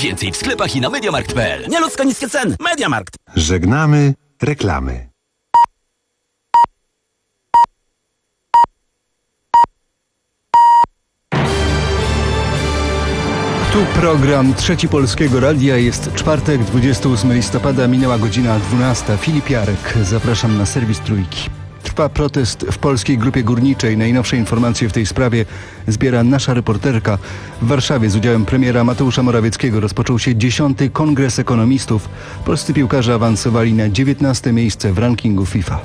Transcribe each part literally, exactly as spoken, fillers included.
Więcej w sklepach i na mediamarkt kropka p l. Nieludzko niskie ceny. Mediamarkt. Żegnamy reklamy. Tu program Trzeci Polskiego Radia. Jest czwartek, dwudziestego ósmego listopada, minęła godzina dwunasta. Filip Jarek, zapraszam na serwis Trójki. Trwa protest w Polskiej Grupie Górniczej. Najnowsze informacje w tej sprawie zbiera nasza reporterka. W Warszawie z udziałem premiera Mateusza Morawieckiego rozpoczął się dziesiąty Kongres Ekonomistów. Polscy piłkarze awansowali na dziewiętnaste miejsce w rankingu FIFA.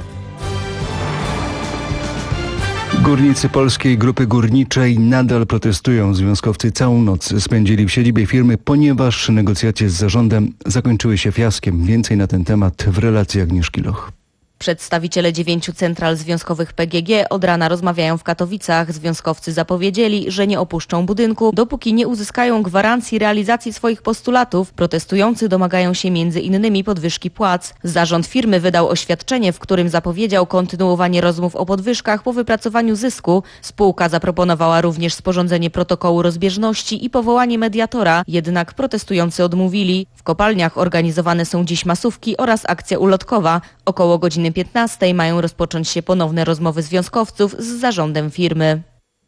Górnicy Polskiej Grupy Górniczej nadal protestują. Związkowcy całą noc spędzili w siedzibie firmy, ponieważ negocjacje z zarządem zakończyły się fiaskiem. Więcej na ten temat w relacji Agnieszki Loch. Przedstawiciele dziewięciu central związkowych P G G od rana rozmawiają w Katowicach. Związkowcy zapowiedzieli, że nie opuszczą budynku, dopóki nie uzyskają gwarancji realizacji swoich postulatów. Protestujący domagają się między innymi podwyżki płac. Zarząd firmy wydał oświadczenie, w którym zapowiedział kontynuowanie rozmów o podwyżkach po wypracowaniu zysku. Spółka zaproponowała również sporządzenie protokołu rozbieżności i powołanie mediatora, jednak protestujący odmówili. W kopalniach organizowane są dziś masówki oraz akcja ulotkowa. Około godziny piętnastej mają rozpocząć się ponowne rozmowy związkowców z zarządem firmy.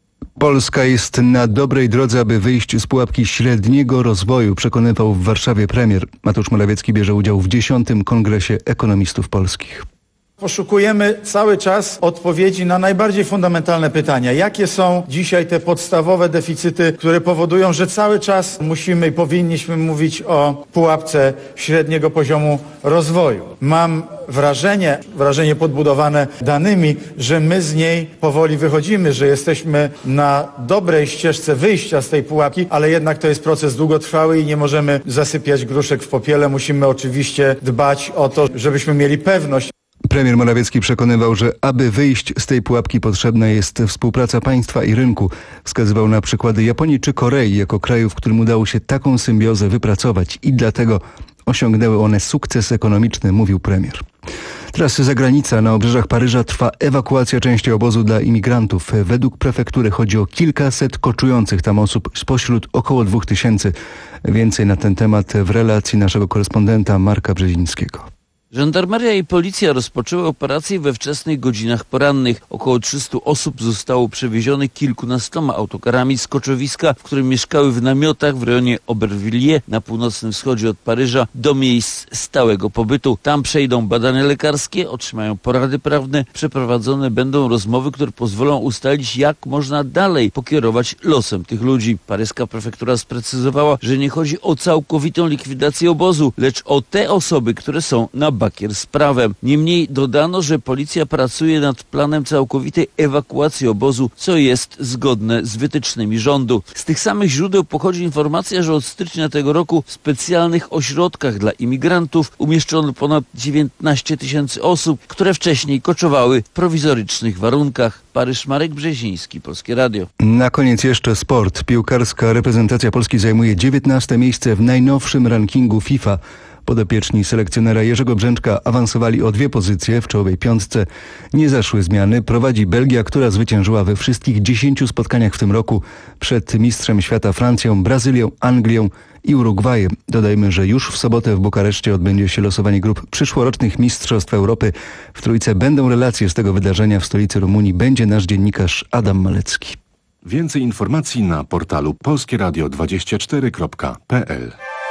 Polska jest na dobrej drodze, aby wyjść z pułapki średniego rozwoju, przekonywał w Warszawie premier. Mateusz Morawiecki bierze udział w dziesiątym Kongresie Ekonomistów Polskich. Poszukujemy cały czas odpowiedzi na najbardziej fundamentalne pytania. Jakie są dzisiaj te podstawowe deficyty, które powodują, że cały czas musimy i powinniśmy mówić o pułapce średniego poziomu rozwoju. Mam wrażenie, wrażenie podbudowane danymi, że my z niej powoli wychodzimy, że jesteśmy na dobrej ścieżce wyjścia z tej pułapki, ale jednak to jest proces długotrwały i nie możemy zasypiać gruszek w popiele. Musimy oczywiście dbać o to, żebyśmy mieli pewność. Premier Morawiecki przekonywał, że aby wyjść z tej pułapki potrzebna jest współpraca państwa i rynku. Wskazywał na przykłady Japonii czy Korei jako krajów, którym udało się taką symbiozę wypracować i dlatego osiągnęły one sukces ekonomiczny, mówił premier. Teraz zagranica. Na obrzeżach Paryża trwa ewakuacja części obozu dla imigrantów. Według prefektury chodzi o kilkaset koczujących tam osób spośród około dwóch tysięcy. Więcej na ten temat w relacji naszego korespondenta Marka Brzezińskiego. Żandarmeria i policja rozpoczęły operację we wczesnych godzinach porannych. Około trzystu osób zostało przewiezionych kilkunastoma autokarami z koczowiska, w którym mieszkały w namiotach w rejonie Aubervilliers na północnym wschodzie od Paryża do miejsc stałego pobytu. Tam przejdą badania lekarskie, otrzymają porady prawne, przeprowadzone będą rozmowy, które pozwolą ustalić, jak można dalej pokierować losem tych ludzi. Paryska prefektura sprecyzowała, że nie chodzi o całkowitą likwidację obozu, lecz o te osoby, które są na bakier z prawem. Niemniej dodano, że policja pracuje nad planem całkowitej ewakuacji obozu, co jest zgodne z wytycznymi rządu. Z tych samych źródeł pochodzi informacja, że od stycznia tego roku w specjalnych ośrodkach dla imigrantów umieszczono ponad dziewiętnaście tysięcy osób, które wcześniej koczowały w prowizorycznych warunkach. Paryż, Marek Brzeziński, Polskie Radio. Na koniec jeszcze sport. Piłkarska reprezentacja Polski zajmuje dziewiętnaste miejsce w najnowszym rankingu FIFA. Podopieczni selekcjonera Jerzego Brzęczka awansowali o dwie pozycje. W czołowej piątce nie zaszły zmiany. Prowadzi Belgia, która zwyciężyła we wszystkich dziesięciu spotkaniach w tym roku przed mistrzem świata Francją, Brazylią, Anglią i Urugwajem. Dodajmy, że już w sobotę w Bukareszcie odbędzie się losowanie grup przyszłorocznych Mistrzostw Europy. W Trójce będą relacje z tego wydarzenia. W stolicy Rumunii będzie nasz dziennikarz Adam Malecki. Więcej informacji na portalu polskieradio dwadzieścia cztery kropka p l.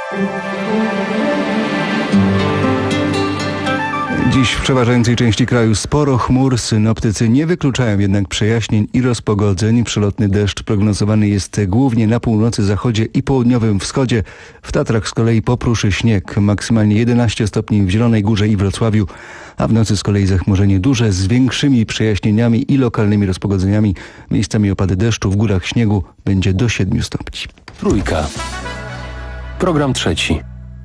Dziś w przeważającej części kraju sporo chmur. Synoptycy nie wykluczają jednak przejaśnień i rozpogodzeń. Przelotny deszcz prognozowany jest głównie na północy, zachodzie i południowym wschodzie. W Tatrach z kolei popruszy śnieg. Maksymalnie jedenaście stopni w Zielonej Górze i Wrocławiu, a w nocy z kolei zachmurzenie duże z większymi przejaśnieniami i lokalnymi rozpogodzeniami. Miejscami opady deszczu, w górach śniegu będzie do siedmiu stopni. Trójka. Program trzeci.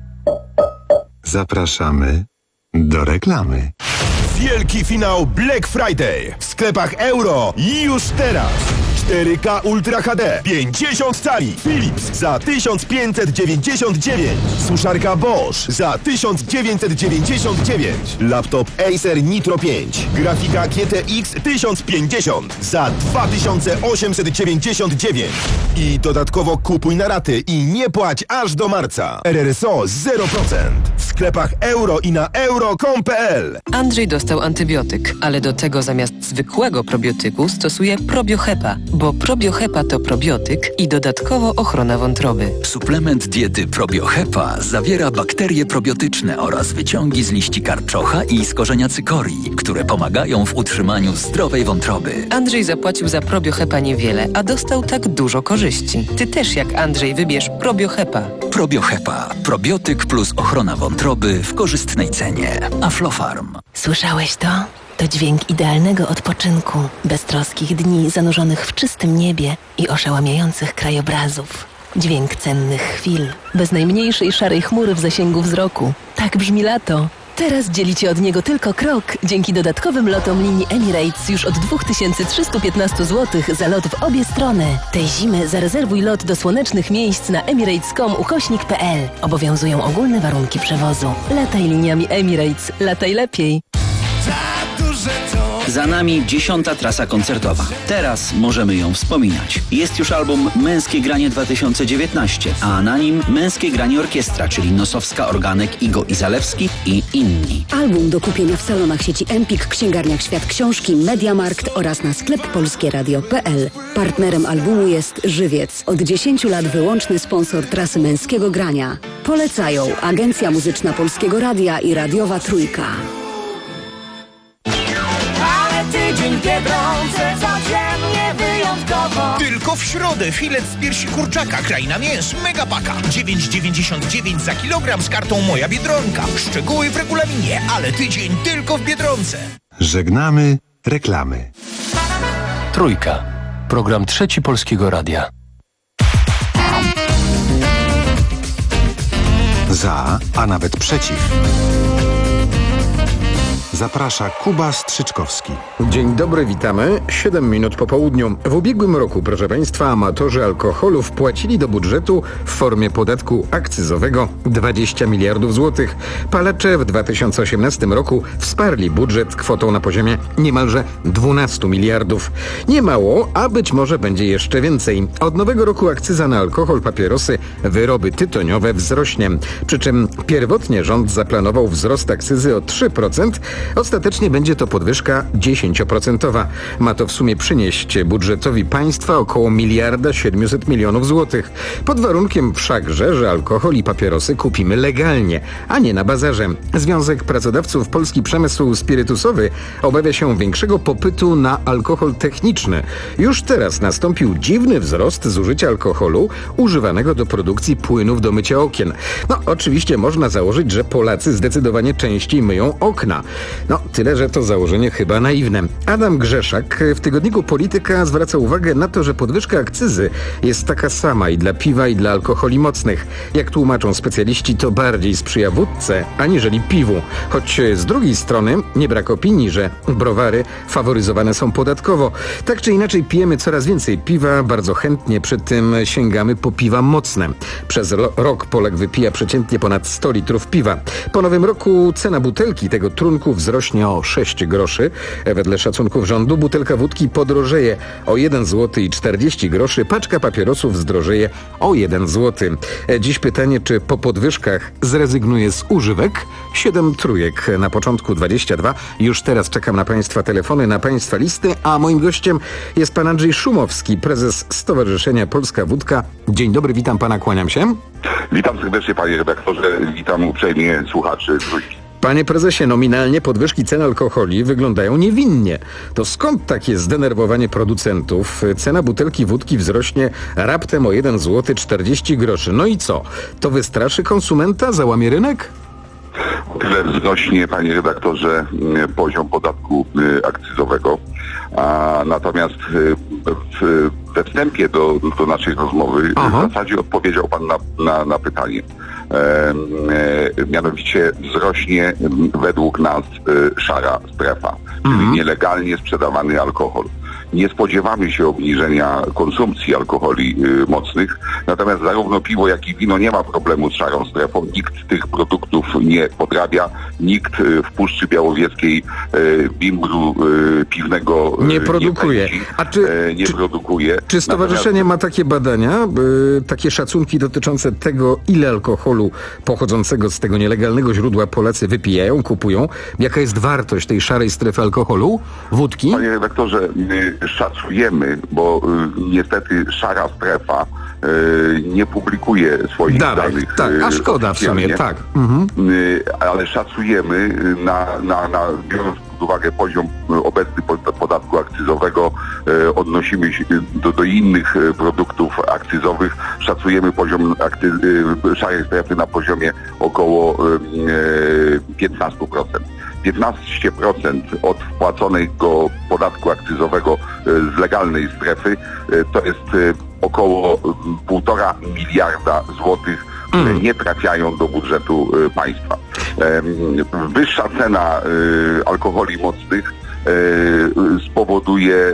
Zapraszamy do reklamy. Wielki finał Black Friday w sklepach Euro już teraz. cztery K Ultra H D pięćdziesiąt cali. Philips za tysiąc pięćset dziewięćdziesiąt dziewięć. Suszarka Bosch za tysiąc dziewięćset dziewięćdziesiąt dziewięć. Laptop Acer Nitro pięć. Grafika G T X tysiąc pięćdziesiąt za dwa tysiące osiemset dziewięćdziesiąt dziewięć. I dodatkowo kupuj na raty i nie płać aż do marca. R R S O zero procent. W sklepach euro i na euro kropka com kropka p l. Andrzej dostał antybiotyk, ale do tego zamiast zwykłego probiotyku stosuje probiohepa, bo probiohepa to probiotyk i dodatkowo ochrona wątroby. Suplement diety probiohepa zawiera bakterie probiotyczne oraz wyciągi z liści karczocha i z korzenia cykorii, które pomagają w utrzymaniu zdrowej wątroby. Andrzej zapłacił za probiohepa niewiele, a dostał tak dużo korzyści. Ty też jak Andrzej wybierz probiohepa. Probiohepa. Probiotyk plus ochrona wątroby w korzystnej cenie. Aflofarm. Słyszałeś to? To dźwięk idealnego odpoczynku, beztroskich dni zanurzonych w czystym niebie i oszałamiających krajobrazów. Dźwięk cennych chwil, bez najmniejszej szarej chmury w zasięgu wzroku. Tak brzmi lato. Teraz dzielicie od niego tylko krok dzięki dodatkowym lotom linii Emirates już od dwa tysiące trzysta piętnaście złotych za lot w obie strony. Tej zimy zarezerwuj lot do słonecznych miejsc na emirates kropka com ukośnik p l. Obowiązują ogólne warunki przewozu. Lataj liniami Emirates. Lataj lepiej. Za nami dziesiąta trasa koncertowa. Teraz możemy ją wspominać. Jest już album Męskie Granie dwa tysiące dziewiętnaście, a na nim Męskie Granie Orkiestra, czyli Nosowska, Organek, Igo i Zalewski i inni. Album do kupienia w salonach sieci Empik, księgarniach Świat Książki, Mediamarkt oraz na sklep polskieradio kropka p l. Partnerem albumu jest Żywiec. Od dziesięciu lat wyłączny sponsor trasy Męskiego Grania. Polecają Agencja Muzyczna Polskiego Radia i Radiowa Trójka. Tydzień w Biedronce, codziennie wyjątkowo. Tylko w środę filet z piersi kurczaka, kraina mięs, megapaka. dziewięć dziewięćdziesiąt dziewięć za kilogram z kartą Moja Biedronka. Szczegóły w regulaminie, ale tydzień tylko w Biedronce. Żegnamy reklamy. Trójka. Program Trzeci Polskiego Radia. Za, a nawet przeciw. Zaprasza Kuba Strzyczkowski. Dzień dobry, witamy. siedem minut po południu. W ubiegłym roku, proszę Państwa, amatorzy alkoholu wpłacili do budżetu w formie podatku akcyzowego dwadzieścia miliardów złotych. Palacze w dwa tysiące osiemnastym roku wsparli budżet kwotą na poziomie niemalże dwunastu miliardów. Nie mało, a być może będzie jeszcze więcej. Od nowego roku akcyza na alkohol, papierosy, wyroby tytoniowe wzrośnie. Przy czym pierwotnie rząd zaplanował wzrost akcyzy o trzy procent. Ostatecznie będzie to podwyżka dziesięcioprocentowa. Ma to w sumie przynieść budżetowi państwa około miliarda siedmiuset milionów złotych. Pod warunkiem wszakże, że alkohol i papierosy kupimy legalnie, a nie na bazarze. Związek Pracodawców Polski Przemysł Spirytusowy obawia się większego popytu na alkohol techniczny. Już teraz nastąpił dziwny wzrost zużycia alkoholu używanego do produkcji płynów do mycia okien. No, oczywiście można założyć, że Polacy zdecydowanie częściej myją okna. No, tyle, że to założenie chyba naiwne. Adam Grzeszak w tygodniku Polityka zwraca uwagę na to, że podwyżka akcyzy jest taka sama i dla piwa, i dla alkoholi mocnych. Jak tłumaczą specjaliści, to bardziej sprzyja wódce, aniżeli piwu. Choć z drugiej strony nie brak opinii, że browary faworyzowane są podatkowo. Tak czy inaczej pijemy coraz więcej piwa, bardzo chętnie przy tym sięgamy po piwa mocne. Przez lo- rok Polak wypija przeciętnie ponad sto litrów piwa. Po nowym roku cena butelki tego trunku wzrośnie o sześć groszy. Wedle szacunków rządu butelka wódki podrożeje o jeden złoty i czterdzieści groszy, paczka papierosów zdrożeje o jeden złoty. Dziś pytanie, czy po podwyżkach zrezygnuje z używek? siedem trójek na początku dwadzieścia dwa. Już teraz czekam na Państwa telefony, na Państwa listy, a moim gościem jest pan Andrzej Szumowski, prezes Stowarzyszenia Polska Wódka. Dzień dobry, witam pana, kłaniam się. Witam serdecznie, panie redaktorze, witam uprzejmie słuchaczy Trójki. Panie prezesie, nominalnie podwyżki cen alkoholi wyglądają niewinnie. To skąd takie zdenerwowanie producentów? Cena butelki wódki wzrośnie raptem o jeden złoty czterdzieści groszy. No i co? To wystraszy konsumenta? Załamie rynek? Tyle wzrośnie, panie redaktorze, poziom podatku akcyzowego. A natomiast w, we wstępie do, do naszej rozmowy Aha. w zasadzie odpowiedział pan na, na, na pytanie. E, e, mianowicie wzrośnie według nas e, szara strefa, czyli mhm. nielegalnie sprzedawany alkohol. nie spodziewamy się obniżenia konsumpcji alkoholi y, mocnych, natomiast zarówno piwo, jak i wino nie ma problemu z szarą strefą. Nikt tych produktów nie podrabia, nikt y, w Puszczy Białowieskiej y, bimbru y, piwnego y, nie produkuje. Nie, pędzi, A czy, y, nie czy, produkuje. Czy stowarzyszenie natomiast... ma takie badania, y, takie szacunki dotyczące tego, ile alkoholu pochodzącego z tego nielegalnego źródła Polacy wypijają, kupują? Jaka jest wartość tej szarej strefy alkoholu? Wódki? Panie redaktorze, my szacujemy, bo y, niestety szara strefa y, nie publikuje swoich Danych, danych. Tak, a y, szkoda w sumie, tak. Mhm. Y, ale szacujemy na, na, na biorąc pod uwagę poziom obecny podatku akcyzowego, y, odnosimy się do, do innych produktów akcyzowych, szacujemy poziom akty, y, szarej strefy na poziomie około y, piętnaście procent. piętnaście procent od wpłaconego podatku akcyzowego z legalnej strefy to jest około półtora miliarda złotych, które nie trafiają do budżetu państwa. Wyższa cena alkoholi mocnych spowoduje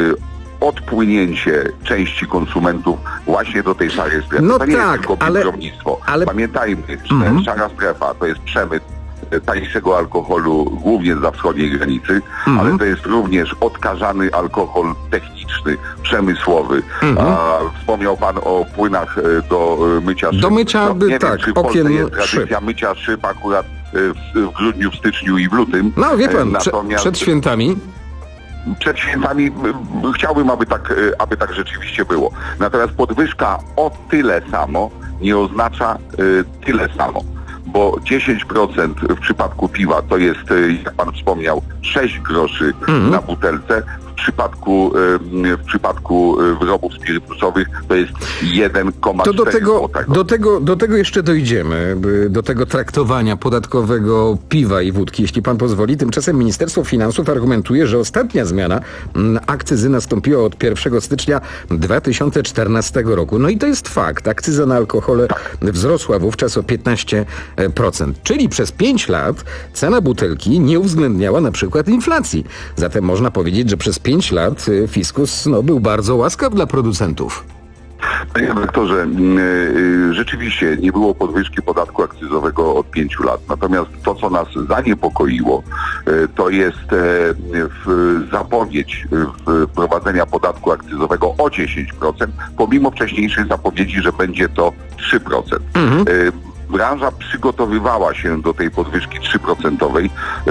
odpłynięcie części konsumentów właśnie do tej szarej strefy. No to nie tak, jest tylko ale, biurownictwo. ale... Pamiętajmy, że mm-hmm. szara strefa to jest przemyt tańszego alkoholu głównie za wschodniej granicy, mm-hmm. ale to jest również odkażany alkohol techniczny, przemysłowy. Mm-hmm. A, wspomniał pan o płynach do mycia szyb. Do mycia, no, nie tak, wiem, czy w okien Polsce jest tradycja szyb. mycia szyb akurat w, w grudniu, w styczniu i w lutym. No wie pan, Natomiast przed świętami Przed świętami chciałbym, aby tak, aby tak rzeczywiście było. Natomiast podwyżka o tyle samo nie oznacza y, tyle samo, bo dziesięć procent w przypadku piwa to jest, jak pan wspomniał, sześć groszy mm. na butelce. W przypadku, w przypadku wyrobów spirytusowych to jest jeden przecinek cztery To do tego, złotego. do, tego, do tego jeszcze dojdziemy, do tego traktowania podatkowego piwa i wódki, jeśli pan pozwoli. Tymczasem Ministerstwo Finansów argumentuje, że ostatnia zmiana akcyzy nastąpiła od pierwszego stycznia dwa tysiące czternastego roku. No i to jest fakt. Akcyza na alkohole tak. wzrosła wówczas o piętnaście procent. Czyli przez pięć lat cena butelki nie uwzględniała na przykład inflacji. Zatem można powiedzieć, że przez pięć lat fiskus no, był bardzo łaskaw dla producentów. Panie redaktorze, yy, rzeczywiście nie było podwyżki podatku akcyzowego od pięciu lat. Natomiast to, co nas zaniepokoiło, yy, to jest yy, w zapowiedź yy, wprowadzenia podatku akcyzowego o dziesięć procent, pomimo wcześniejszych zapowiedzi, że będzie to trzy procent. Mhm. Yy, Branża przygotowywała się do tej podwyżki trzy procentowej.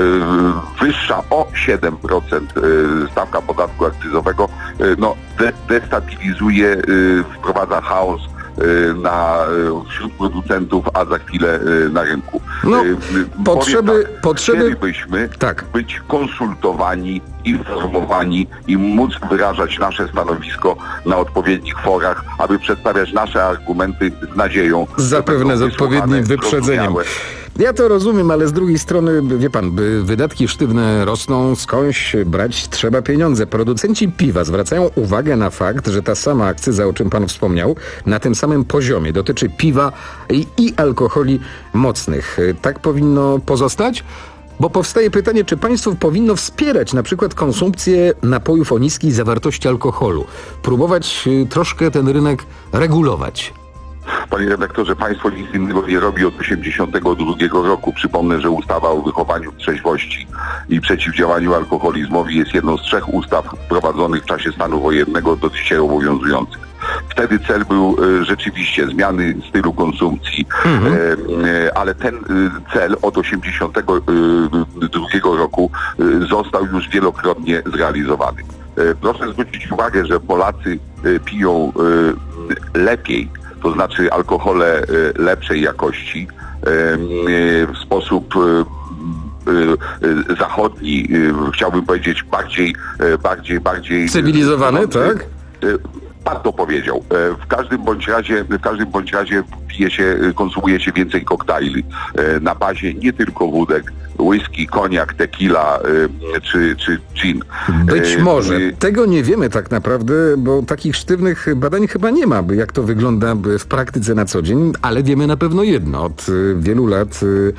Wyższa o siedem procent stawka podatku akcyzowego no, de- destabilizuje, wprowadza chaos na, wśród producentów, a za chwilę na rynku. No, potrzeby, tak, potrzeby... Chcielibyśmy tak. być konsultowani, informowani i móc wyrażać nasze stanowisko na odpowiednich forach, aby przedstawiać nasze argumenty z nadzieją. Zapewne z odpowiednim wyprzedzeniem. Ja to rozumiem, ale z drugiej strony, wie pan, by wydatki sztywne rosną, skądś brać trzeba pieniądze. Producenci piwa zwracają uwagę na fakt, że ta sama akcyza, o czym pan wspomniał, na tym samym poziomie dotyczy piwa i, i alkoholi mocnych. Tak powinno pozostać? Bo powstaje pytanie, czy państwo powinno wspierać na przykład konsumpcję napojów o niskiej zawartości alkoholu? Próbować troszkę ten rynek regulować? Panie redaktorze, państwo nic innego nie robi od osiemdziesiątego drugiego roku. Przypomnę, że ustawa o wychowaniu w trzeźwości i przeciwdziałaniu alkoholizmowi jest jedną z trzech ustaw wprowadzonych w czasie stanu wojennego do dzisiaj obowiązujących. Wtedy cel był e, rzeczywiście zmiany stylu konsumpcji, mhm. e, ale ten e, cel od osiemdziesiątego drugiego roku e, został już wielokrotnie zrealizowany. E, proszę zwrócić uwagę, że Polacy e, piją e, lepiej, to znaczy alkohole lepszej jakości, w sposób zachodni, chciałbym powiedzieć bardziej, bardziej, bardziej cywilizowany, tak? Pan to powiedział. W każdym bądź razie, w każdym bądź razie pije się, konsumuje się więcej koktajli na bazie nie tylko wódek, whisky, koniak, tequila czy, czy gin. Być może. Tego nie wiemy tak naprawdę, bo takich sztywnych badań chyba nie ma, jak to wygląda w praktyce na co dzień, ale wiemy na pewno jedno. Od wielu lat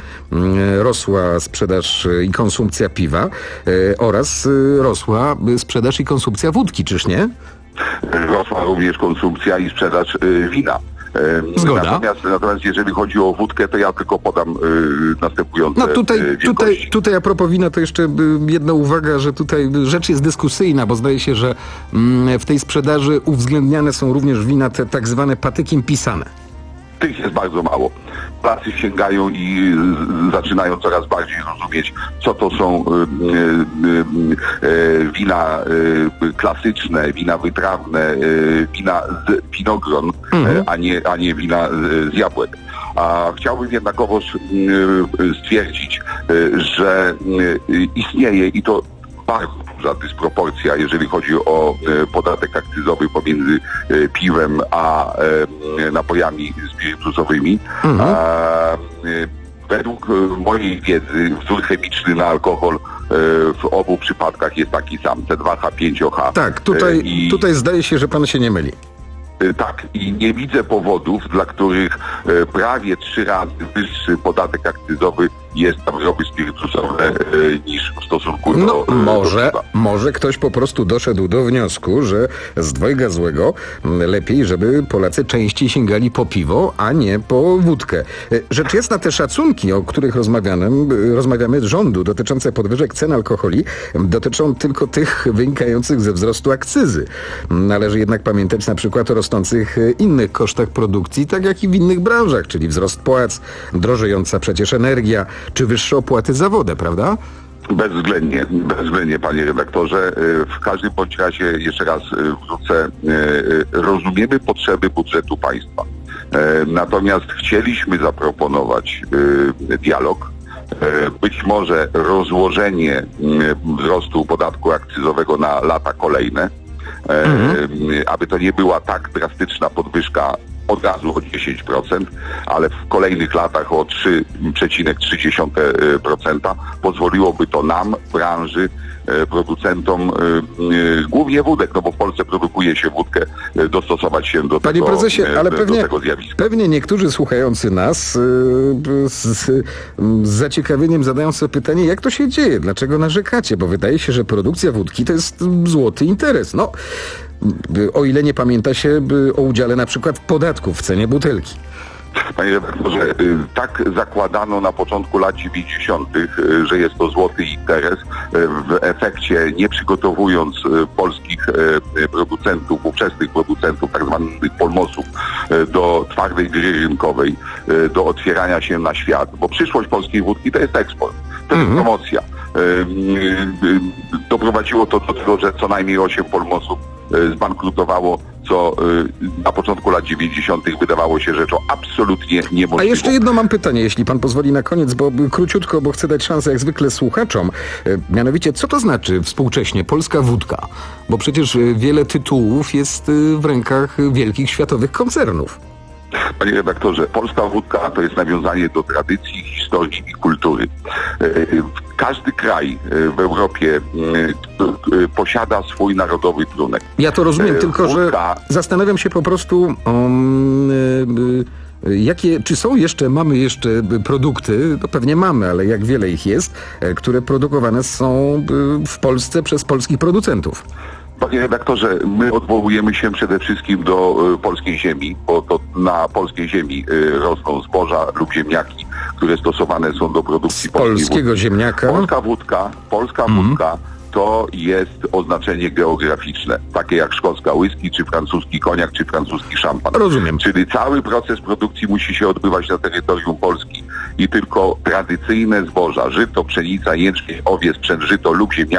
rosła sprzedaż i konsumpcja piwa oraz rosła sprzedaż i konsumpcja wódki, czyż nie? Rosła również konsumpcja i sprzedaż y, wina. Zgoda. Natomiast, natomiast jeżeli chodzi o wódkę, to ja tylko podam y, następujące No tutaj, y, tutaj, tutaj a propos wina, to jeszcze jedna uwaga, że tutaj rzecz jest dyskusyjna, bo zdaje się, że mm, w tej sprzedaży uwzględniane są również wina te tak zwane patykiem pisane. Tych jest bardzo mało. Polacy sięgają i y, zaczynają coraz bardziej rozumieć, co to są y, y, y, wina y, klasyczne, wina wytrawne, y, wina z winogron, mhm. y, a, nie, a nie wina y, z jabłek. A chciałbym jednakowoż y, y, stwierdzić, y, że y, istnieje i to bardzo duża dysproporcja, jeżeli chodzi o e, podatek akcyzowy pomiędzy e, piwem a e, napojami spirytusowymi. Mhm. A, e, według e, mojej wiedzy wzór chemiczny na alkohol e, w obu przypadkach jest taki sam, C dwa H pięć O H. Tak, tutaj, e, i... tutaj zdaje się, że pan się nie myli. Tak, i nie widzę powodów, dla których e, prawie trzy razy wyższy podatek akcyzowy jest na wyroby spirytusowe e, niż w stosunku do... No e, może, do może ktoś po prostu doszedł do wniosku, że z dwojga złego lepiej, żeby Polacy częściej sięgali po piwo, a nie po wódkę. E, Rzecz jasna, te szacunki, o których rozmawiamy, rozmawiamy z rządu, dotyczące podwyżek cen alkoholi, dotyczą tylko tych wynikających ze wzrostu akcyzy. Należy jednak pamiętać na przykład o rosnących innych kosztach produkcji, tak jak i w innych branżach, czyli wzrost płac, drożejąca przecież energia, czy wyższe opłaty za wodę, prawda? Bezwzględnie, bezwzględnie, panie redaktorze. W każdym bądź razie, jeszcze raz wrócę, rozumiemy potrzeby budżetu państwa. Natomiast chcieliśmy zaproponować dialog, być może rozłożenie wzrostu podatku akcyzowego na lata kolejne, mhm. aby to nie była tak drastyczna podwyżka od razu o dziesięć procent, ale w kolejnych latach o trzy przecinek trzy procent pozwoliłoby to nam, branży, producentom głównie wódek, no bo w Polsce produkuje się wódkę, dostosować się do Panie tego, prezesie, ale do pewnie, tego zjawiska. Pewnie niektórzy słuchający nas z, z, z zaciekawieniem zadają sobie pytanie, jak to się dzieje, dlaczego narzekacie, bo wydaje się, że produkcja wódki to jest złoty interes. No, o ile nie pamięta się o udziale na przykład podatków w cenie butelki. Panie redaktorze, tak zakładano na początku lat dziewięćdziesiątych, że jest to złoty interes. W efekcie, nie przygotowując polskich producentów, ówczesnych producentów, tak zwanych polmosów, do twardej gry rynkowej, do otwierania się na świat, bo przyszłość polskiej wódki to jest eksport, to jest Mhm. promocja. Doprowadziło to do tego, że co najmniej osiem polmosów zbankrutowało, co na początku lat dziewięćdziesiątych wydawało się rzeczą absolutnie niemożliwą. A jeszcze jedno mam pytanie, jeśli pan pozwoli na koniec, bo króciutko, bo chcę dać szansę jak zwykle słuchaczom. Mianowicie, co to znaczy współcześnie polska wódka? Bo przecież wiele tytułów jest w rękach wielkich światowych koncernów. Panie redaktorze, polska wódka to jest nawiązanie do tradycji, historii i kultury. Każdy kraj w Europie posiada swój narodowy trunek. Ja to rozumiem, tylko wódka... że zastanawiam się po prostu, um, jakie, czy są jeszcze, mamy jeszcze produkty, to pewnie mamy, ale jak wiele ich jest, które produkowane są w Polsce przez polskich producentów. Panie redaktorze, my odwołujemy się przede wszystkim do y, polskiej ziemi, bo to na polskiej ziemi y, rosną zboża lub ziemniaki, które stosowane są do produkcji polskiego wódki. Ziemniaka. Polska wódka, polska mm. wódka to jest oznaczenie geograficzne, takie jak szkocka whisky, czy francuski koniak, czy francuski szampan. Rozumiem. Czyli cały proces produkcji musi się odbywać na terytorium Polski i tylko tradycyjne zboża, żyto, pszenica, jęczmień, owiec, sprzęt, żyto lub ziemniaki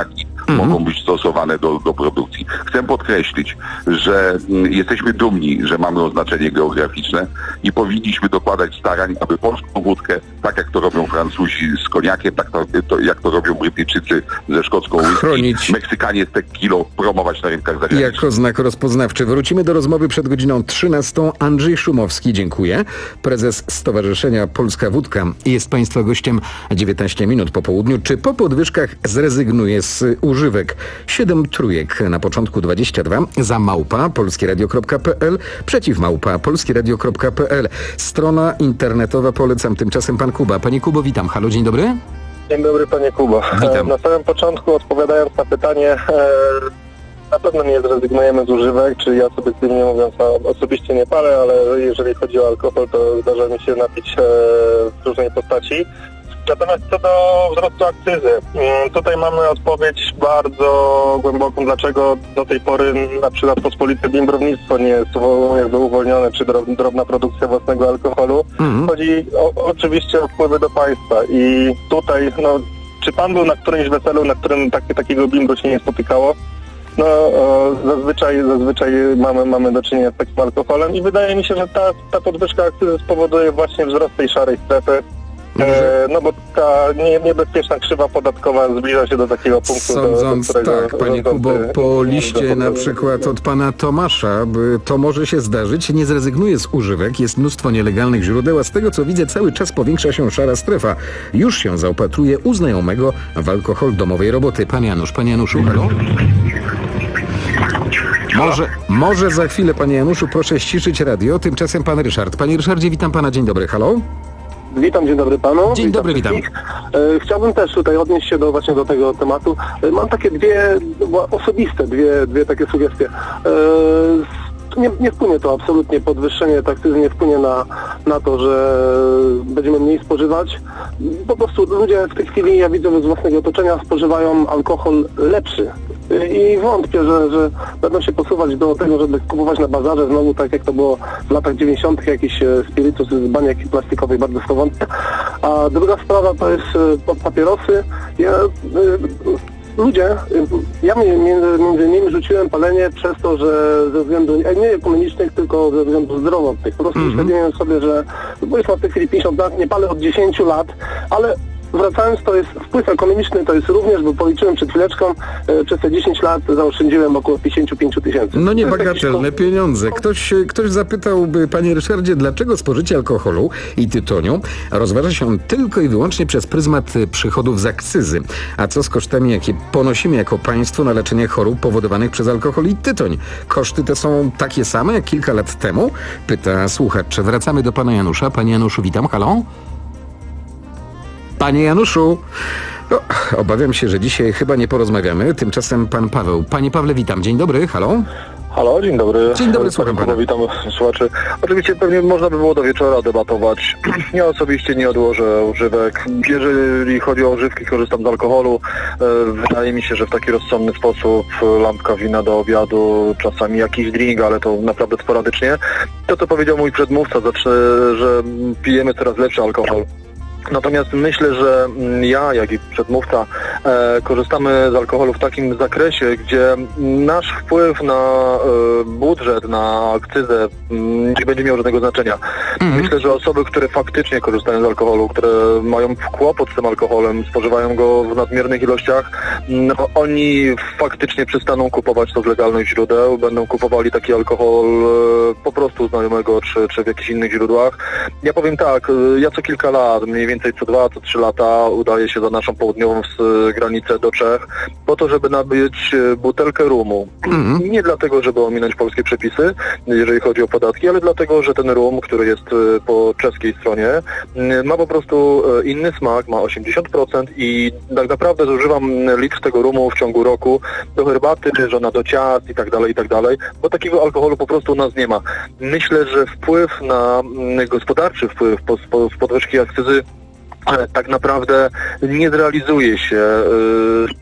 mhm. mogą być stosowane do, do produkcji. Chcę podkreślić, że mm, jesteśmy dumni, że mamy oznaczenie geograficzne i powinniśmy dokładać starań, aby polską wódkę, tak jak to robią Francuzi z koniakiem, tak to, to, jak to robią Brytyjczycy ze szkocką whisky, Chronić. Meksykanie tequilą, promować na rynkach zagranicznych. Jako znak rozpoznawczy. Wrócimy do rozmowy przed godziną trzynastą. Andrzej Szumowski, dziękuję. Prezes Stowarzyszenia Polska Wódka jest Państwa gościem dziewiętnaście minut po południu. Czy po podwyżkach zrezygnuje z używek? Siedem trójek na początku dwadzieścia dwa, za małpa polskieradio kropka p l, przeciw małpa polskieradio kropka p l. Strona internetowa polecam. Tymczasem pan Kuba. Panie Kubo, witam. Halo, dzień dobry. Dzień dobry, panie Kubo. Witam. Na samym początku, odpowiadając na pytanie, e, na pewno nie zrezygnujemy z używek, czy ja subiektywnie mówiąc, no, osobiście nie palę, ale jeżeli chodzi o alkohol, to zdarza mi się napić e, w różnej postaci. Natomiast co do wzrostu akcyzy, tutaj mamy odpowiedź bardzo głęboką, dlaczego do tej pory na przykład pospolite bimbrownictwo nie jest jakby uwolnione, czy drobna produkcja własnego alkoholu. Mhm. Chodzi o, oczywiście o wpływy do państwa i tutaj, no, czy pan był na którymś weselu, na którym takie, takiego bimbru się nie spotykało? No, o, zazwyczaj, zazwyczaj mamy, mamy do czynienia z takim alkoholem i wydaje mi się, że ta, ta podwyżka akcyzy spowoduje właśnie wzrost tej szarej strefy. E, no bo ta nie, niebezpieczna krzywa podatkowa zbliża się do takiego punktu, Sądząc, do, do którego... tak, panie Kubo, po liście na przykład od pana Tomasza, to może się zdarzyć, nie zrezygnuje z używek, jest mnóstwo nielegalnych źródeł, a z tego co widzę cały czas powiększa się szara strefa. Już się zaopatruje u znajomego w alkohol domowej roboty. Pan Janusz, panie Januszu, halo? Może, może za chwilę, panie Januszu, proszę ściszyć radio, tymczasem pan Ryszard. Panie Ryszardzie, witam pana, dzień dobry, halo? Witam, dzień dobry panu. Dzień witam dobry, witam. E, chciałbym też tutaj odnieść się do właśnie do tego tematu. E, mam takie dwie no, osobiste, dwie, dwie takie sugestie. E, nie, nie wpłynie to absolutnie, podwyższenie akcyzy nie wpłynie na, na to, że będziemy mniej spożywać. Po prostu ludzie w tej chwili, ja widzę z własnego otoczenia, spożywają alkohol lepszy. I wątpię, że, że będą się posuwać do tego, żeby kupować na bazarze znowu tak jak to było w latach dziewięćdziesiątych jakiś spirytus z baniek plastikowej, bardzo w to wątpię. A druga sprawa to jest papierosy. Ja, ludzie, ja między, między innymi rzuciłem palenie przez to, że ze względu nie ekonomicznych, tylko ze względów zdrowotnych. Po prostu mm-hmm. uświadomiłem sobie, że bo już mam w tej chwili pięćdziesiąt lat, nie palę od dziesięciu lat, ale wracając, to jest wpływ ekonomiczny, to jest również, bo policzyłem przed chwileczką, e, przez te dziesięć lat zaoszczędziłem około pięćdziesiąt pięć tysięcy. No niebagatelne pieniądze. Ktoś, ktoś zapytałby, panie Ryszardzie, dlaczego spożycie alkoholu i tytoniu rozważa się tylko i wyłącznie przez pryzmat przychodów z akcyzy. A co z kosztami, jakie ponosimy jako państwo na leczenie chorób powodowanych przez alkohol i tytoń? Koszty te są takie same jak kilka lat temu? Pyta słuchacz. Wracamy do pana Janusza. Panie Januszu, witam. Halo? Panie Januszu, o, obawiam się, że dzisiaj chyba nie porozmawiamy. Tymczasem pan Paweł. Panie Pawle, witam. Dzień dobry. Halo? Halo, dzień dobry. Dzień dobry, słucham pana. Witam słuchaczy. Oczywiście pewnie można by było do wieczora debatować. Ja osobiście nie odłożę używek. Jeżeli chodzi o używki, korzystam z alkoholu. Wydaje mi się, że w taki rozsądny sposób lampka wina do obiadu, czasami jakiś drink, ale to naprawdę sporadycznie. To, co powiedział mój przedmówca, znaczy, że pijemy coraz lepszy alkohol. Natomiast myślę, że ja, jak i przedmówca, e, korzystamy z alkoholu w takim zakresie, gdzie nasz wpływ na e, budżet, na akcyzę m, nie będzie miał żadnego znaczenia. Mm. Myślę, że osoby, które faktycznie korzystają z alkoholu, które mają kłopot z tym alkoholem, spożywają go w nadmiernych ilościach, no, oni faktycznie przestaną kupować to z legalnych źródeł, będą kupowali taki alkohol e, po prostu znajomego, czy, czy w jakichś innych źródłach. Ja powiem tak, ja co kilka lat, mniej więcej więcej co dwa, co trzy lata udaje się za naszą południową granicę do Czech po to, żeby nabyć butelkę rumu. Mm-hmm. Nie dlatego, żeby ominąć polskie przepisy, jeżeli chodzi o podatki, ale dlatego, że ten rum, który jest po czeskiej stronie, ma po prostu inny smak, ma osiemdziesiąt procent i tak naprawdę zużywam litr tego rumu w ciągu roku do herbaty, żona do ciast i tak dalej, i tak dalej, bo takiego alkoholu po prostu u nas nie ma. Myślę, że wpływ na gospodarczy wpływ z podwyżki akcyzy ale tak naprawdę nie zrealizuje się.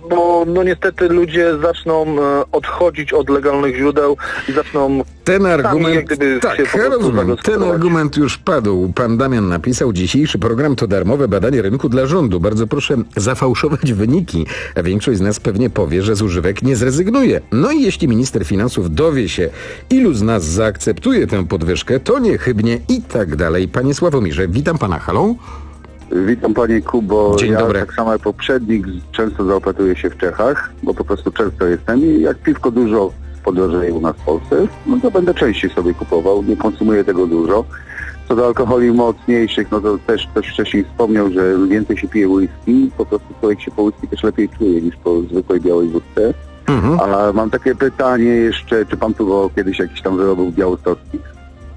bo no niestety ludzie zaczną e, odchodzić od legalnych źródeł i zaczną... Ten argument, sami, jak gdyby, tak, się po ja prostu rozumiem, ten zagospodarować. argument już padł. Pan Damian napisał, dzisiejszy program to darmowe badanie rynku dla rządu. Bardzo proszę zafałszować wyniki, a większość z nas pewnie powie, że z używek nie zrezygnuje. No i jeśli minister finansów dowie się, ilu z nas zaakceptuje tę podwyżkę, to niechybnie i tak dalej. Panie Sławomirze, witam pana, halo? Witam panie Kubo. Dzień ja dobry. tak samo jak poprzednik często zaopatruję się w Czechach, bo po prostu często jestem i jak piwko dużo podrożeje u nas w Polsce, no to będę częściej sobie kupował, nie konsumuję tego dużo. Co do alkoholi mocniejszych, no to też ktoś wcześniej wspomniał, że więcej się pije whisky, po prostu człowiek się po whisky też lepiej czuje niż po zwykłej białej wódce. Mhm. A mam takie pytanie jeszcze, czy pan próbował kiedyś jakiś tam wyrobów białostockich?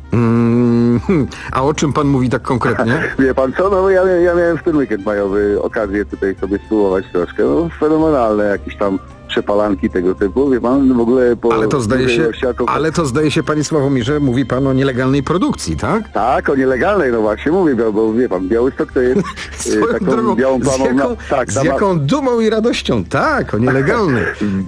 Mm, a o czym pan mówi tak konkretnie? Wie pan co, no ja, ja miałem w ten weekend majowy okazję tutaj sobie spróbować troszkę, no fenomenalne jakieś tam przepalanki tego typu, wie pan, w ogóle po... Ale to zdaje się, jako... ale to zdaje się, panie Sławomirze, mówi pan o nielegalnej produkcji, tak? Tak, o nielegalnej, no właśnie mówię, bo, bo wie pan, Białystok to jest y, taką drogą, białą plamą... z jaką, na... tak, z ma... jaką dumą i radością, tak, o nielegalnej.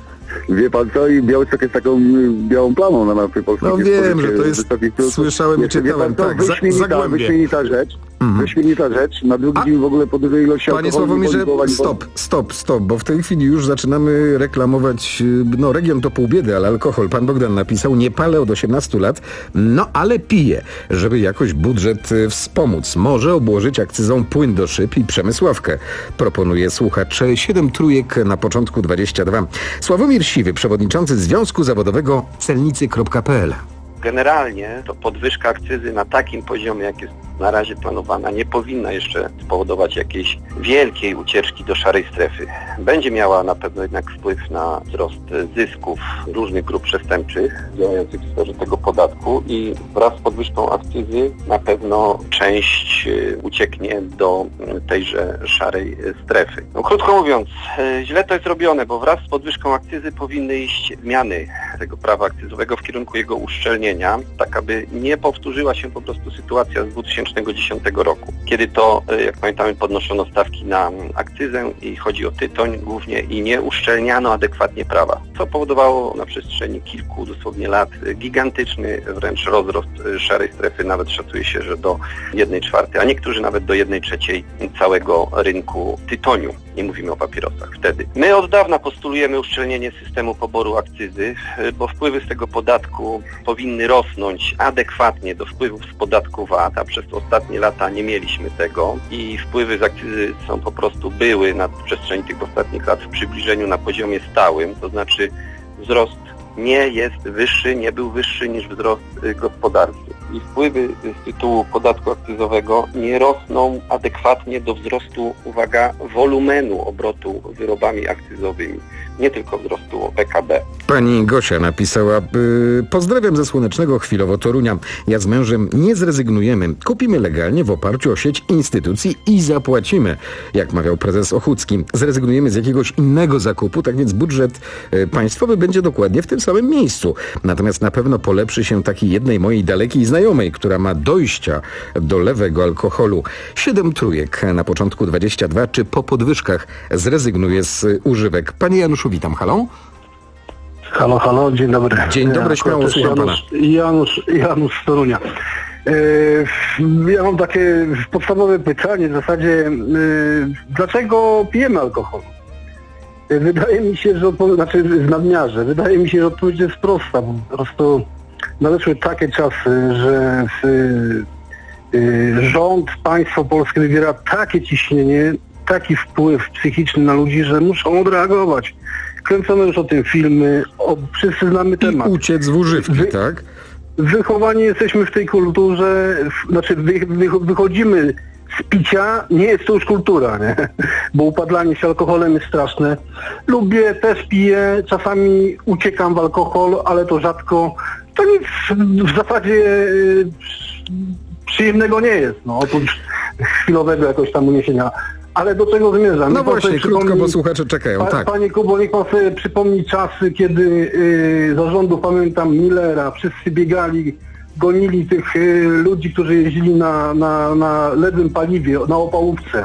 Wie pan co, i Białystok jest taką y, białą plamą na mapie polskiej. No wiem, że to jest, słyszałem i czytałem, tak, za, wyśmienita, wyśmienita rzecz, Mhm. wyśmienita rzecz, na drugi dzień w ogóle po dużej ilości Panie alkoholu... Sławomirze, bo- bo- stop, stop, stop, bo w tej chwili już zaczynamy reklamować, no region to pół biedy, ale alkohol. Pan Bogdan napisał, nie palę od osiemnastu lat, no ale piję, żeby jakoś budżet y, wspomóc. Może obłożyć akcyzą płyn do szyb i przemysławkę. Proponuje słuchacz siedem trójek na początku dwadzieścia dwa. Sławomir Siwy, przewodniczący Związku Zawodowego celnicy kropka p l. Generalnie to podwyżka akcyzy na takim poziomie, jak jest na razie planowana, nie powinna jeszcze spowodować jakiejś wielkiej ucieczki do szarej strefy. Będzie miała na pewno jednak wpływ na wzrost zysków różnych grup przestępczych działających w sferze tego podatku i wraz z podwyżką akcyzy na pewno część y, ucieknie do y, tejże szarej strefy. No, krótko mówiąc, y, źle to jest robione, bo wraz z podwyżką akcyzy powinny iść zmiany tego prawa akcyzowego w kierunku jego uszczelnienia, tak aby nie powtórzyła się po prostu sytuacja z dwa tysiące dziesiątego roku, kiedy to, jak pamiętamy, podnoszono stawki na akcyzę i chodzi o tytoń głównie i nie uszczelniano adekwatnie prawa, co powodowało na przestrzeni kilku dosłownie lat gigantyczny wręcz rozrost szarej strefy, nawet szacuje się, że do jednej czwartej, a niektórzy nawet do jednej trzeciej całego rynku tytoniu. Nie mówimy o papierosach wtedy. My od dawna postulujemy uszczelnienie systemu poboru akcyzy, bo wpływy z tego podatku powinny rosnąć adekwatnie do wpływów z podatku V A T, a przez ostatnie lata nie mieliśmy tego i wpływy z akcyzy są po prostu były na przestrzeni tych ostatnich lat w przybliżeniu na poziomie stałym, to znaczy wzrost nie jest wyższy, nie był wyższy niż wzrost gospodarczy. I wpływy z tytułu podatku akcyzowego nie rosną adekwatnie do wzrostu, uwaga, wolumenu obrotu wyrobami akcyzowymi, nie tylko wzrostu P K B. Pani Gosia napisała, yy, pozdrawiam ze słonecznego chwilowo Torunia. Ja z mężem nie zrezygnujemy. Kupimy legalnie w oparciu o sieć instytucji i zapłacimy. Jak mawiał prezes Ochucki, zrezygnujemy z jakiegoś innego zakupu, tak więc budżet yy, państwowy będzie dokładnie w tym samym miejscu. Natomiast na pewno polepszy się takiej jednej mojej dalekiej znajomej, która ma dojścia do lewego alkoholu. Siedem trójek na początku dwadzieścia dwa. Czy po podwyżkach zrezygnuje z używek? Panie Januszu, witam. Halo? Halo, halo, dzień dobry. Dzień dobry, śmiało słucham pana. Janusz, Janusz, Janusz z Torunia. Yy, ja mam takie podstawowe pytanie w zasadzie, yy, dlaczego pijemy alkohol? Yy, wydaje mi się, że odpowiedź, znaczy w nadmiarze, wydaje mi się, że odpowiedź jest prosta, bo po prostu nadeszły takie czasy, że yy, yy, rząd, państwo polskie wywiera takie ciśnienie, taki wpływ psychiczny na ludzi, że muszą odreagować. Kręcono już o tym filmy, o, wszyscy znamy temat. I uciec w używki, wy, tak? Wychowani jesteśmy w tej kulturze, w, znaczy wy, wy, wychodzimy z picia, nie jest to już kultura, nie? Bo upadlanie się alkoholem jest straszne. Lubię, też piję, czasami uciekam w alkohol, ale to rzadko. To nic w zasadzie yy, przyjemnego nie jest, no, oprócz chwilowego jakoś tam uniesienia. Ale do czego zmierzam? No właśnie, krótko, bo słuchacze czekają, pa, tak. Panie Kubo, niech pan sobie przypomni czasy, kiedy yy, za rządu, pamiętam, Millera, wszyscy biegali, gonili tych yy, ludzi, którzy jeździli na, na, na ledwym paliwie, na opałówce.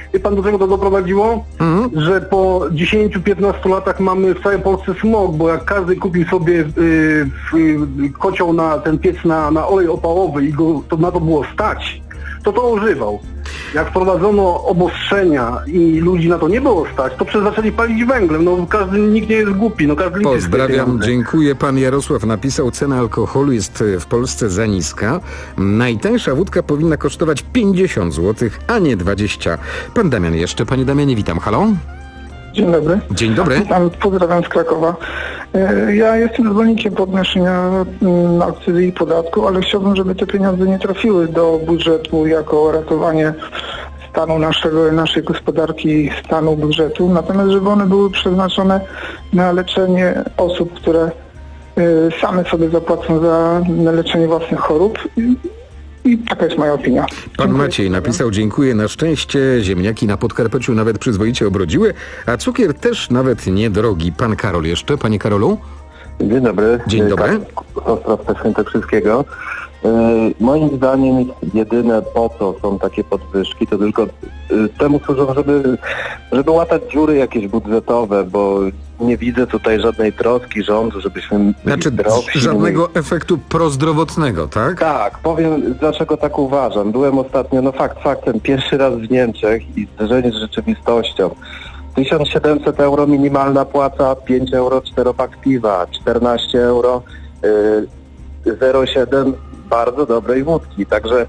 Wie pan, do czego to doprowadziło? Mhm. Że po dziesięciu piętnastu latach mamy w całej Polsce smog, bo jak każdy kupił sobie yy, yy, kocioł na ten piec na, na olej opałowy i go to na to było stać, to to używał. Jak wprowadzono obostrzenia i ludzi na to nie było stać, to przez zaczęli palić węglem. No każdy, nikt nie jest głupi. No każdy Pozdrawiam, dziękuję. Pan Jarosław napisał, cena alkoholu jest w Polsce za niska. Najtańsza wódka powinna kosztować pięćdziesiąt złotych, a nie dwadzieścia. Pan Damian jeszcze. Panie Damianie, witam. Halo? Dzień dobry. Dzień dobry. Witam, pozdrawiam z Krakowa. Ja jestem zwolennikiem podnoszenia akcyzy i podatku, ale chciałbym, żeby te pieniądze nie trafiły do budżetu jako ratowanie stanu naszego, naszej gospodarki, stanu budżetu, natomiast żeby one były przeznaczone na leczenie osób, które same sobie zapłacą za leczenie własnych chorób. I taka jest moja opinia. Pan dziękuję. Maciej napisał, dziękuję, na szczęście ziemniaki na Podkarpaciu nawet przyzwoicie obrodziły, a cukier też nawet niedrogi. Pan Karol jeszcze. Panie Karolu? Dzień dobry. Dzień dobry. Ostrowca Świętokrzyskiego. Yy, moim zdaniem jedyne po co są takie podwyżki, to tylko yy, temu służą, żeby, żeby łatać dziury jakieś budżetowe, bo nie widzę tutaj żadnej troski rządu, żebyśmy... Znaczy zdrowsi, żadnego my... efektu prozdrowotnego, tak? Tak, powiem dlaczego tak uważam. Byłem ostatnio, no fakt faktem, pierwszy raz w Niemczech i zderzenie z rzeczywistością. tysiąc siedemset euro minimalna płaca, pięć euro czteropak piwa, czternaście euro, yy, zero przecinek siedem bardzo dobrej wódki, także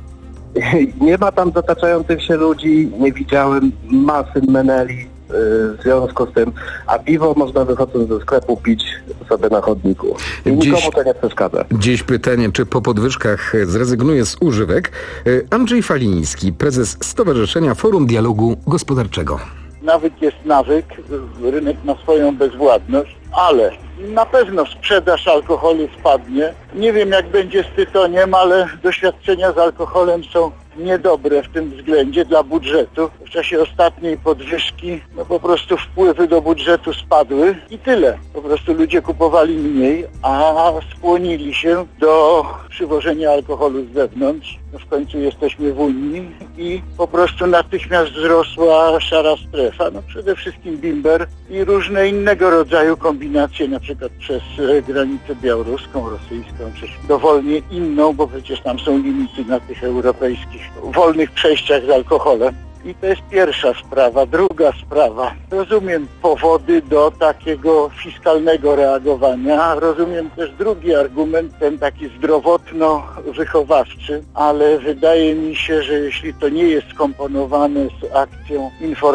nie ma tam zataczających się ludzi, nie widziałem masy meneli w związku z tym, a piwo można wychodząc ze sklepu pić sobie na chodniku. I dziś, nikomu to nie przeszkadza. Dziś pytanie, czy po podwyżkach zrezygnuje z używek? Andrzej Faliński, prezes Stowarzyszenia Forum Dialogu Gospodarczego. Nawyk jest nawyk, rynek ma swoją bezwładność, ale na pewno sprzedaż alkoholu spadnie. Nie wiem jak będzie z tytoniem, ale doświadczenia z alkoholem są niedobre w tym względzie dla budżetu. W czasie ostatniej podwyżki no po prostu wpływy do budżetu spadły i tyle. Po prostu ludzie kupowali mniej, a skłonili się do przywożenia alkoholu z zewnątrz. No w końcu jesteśmy w Unii i po prostu natychmiast wzrosła szara strefa. No przede wszystkim bimber i różne innego rodzaju kombinacje, na przykład przez granicę białoruską, rosyjską, czy dowolnie inną, bo przecież tam są limity na tych europejskich wolnych przejściach z alkoholem. I to jest pierwsza sprawa. Druga sprawa. Rozumiem powody do takiego fiskalnego reagowania. Rozumiem też drugi argument, ten taki zdrowotno-wychowawczy, ale wydaje mi się, że jeśli to nie jest skomponowane z akcją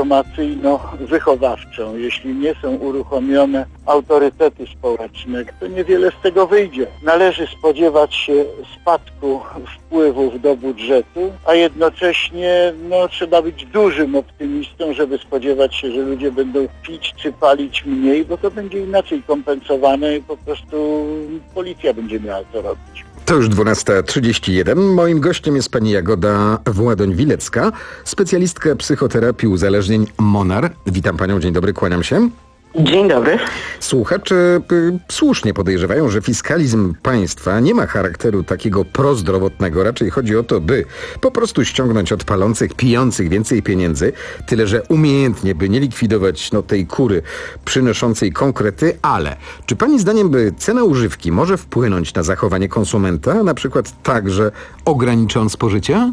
informacyjno-wychowawczą, jeśli nie są uruchomione autorytety społeczne, to niewiele z tego wyjdzie. Należy spodziewać się spadku wpływów do budżetu, a jednocześnie no, trzeba być dużym optymistą, żeby spodziewać się, że ludzie będą pić czy palić mniej, bo to będzie inaczej kompensowane i po prostu policja będzie miała co robić. To już dwunasta trzydzieści jeden. Moim gościem jest pani Jagoda Władoń-Wilecka, specjalistka psychoterapii uzależnień Monar. Witam panią, dzień dobry, kłaniam się. Dzień dobry. Słuchacze y, słusznie podejrzewają, że fiskalizm państwa nie ma charakteru takiego prozdrowotnego. Raczej chodzi o to, by po prostu ściągnąć od palących, pijących więcej pieniędzy, tyle że umiejętnie, by nie likwidować no, tej kury przynoszącej konkrety. Ale czy pani zdaniem, by cena używki może wpłynąć na zachowanie konsumenta, na przykład tak, że ograniczy on spożycie?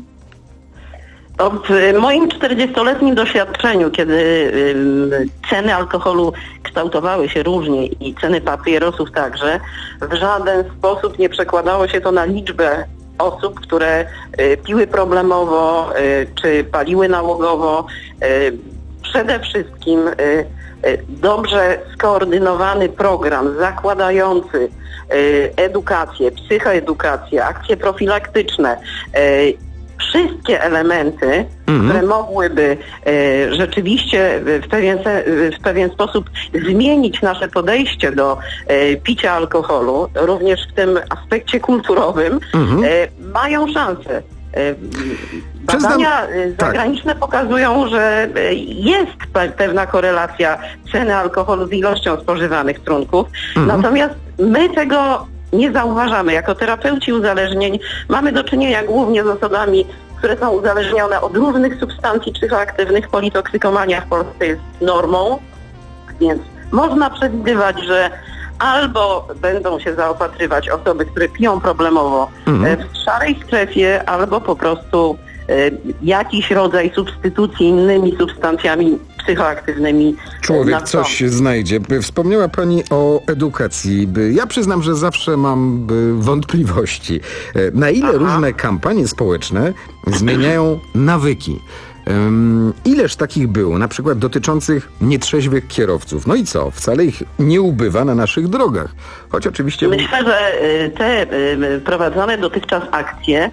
W moim czterdziestoletnim doświadczeniu, kiedy y, ceny alkoholu kształtowały się różnie i ceny papierosów także, w żaden sposób nie przekładało się to na liczbę osób, które y, piły problemowo y, czy paliły nałogowo. Y, przede wszystkim y, y, dobrze skoordynowany program zakładający y, edukację, psychoedukację, akcje profilaktyczne, y, wszystkie elementy, mhm. które mogłyby e, rzeczywiście w pewien, w pewien sposób zmienić nasze podejście do e, picia alkoholu, również w tym aspekcie kulturowym, mhm. e, mają szansę. E, badania zagraniczne tak. pokazują, że jest pewna korelacja ceny alkoholu z ilością spożywanych trunków, mhm. natomiast my tego nie zauważamy. Jako terapeuci uzależnień mamy do czynienia głównie z osobami które są uzależnione od różnych substancji psychoaktywnych. Politoksykomania w Polsce jest normą, więc można przewidywać, że albo będą się zaopatrywać osoby, które piją problemowo mhm. w szarej strefie, albo po prostu jakiś rodzaj substytucji innymi substancjami psychoaktywnymi. Człowiek coś znajdzie. Wspomniała Pani o edukacji. Ja przyznam, że zawsze mam wątpliwości. Na ile Aha. różne kampanie społeczne zmieniają nawyki? Um, ileż takich było, na przykład dotyczących nietrzeźwych kierowców? No i co? Wcale ich nie ubywa na naszych drogach. Choć oczywiście... Myślę, że te prowadzone dotychczas akcje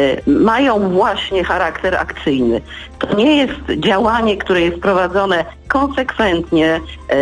mają właśnie charakter akcyjny. To nie jest działanie, które jest prowadzone konsekwentnie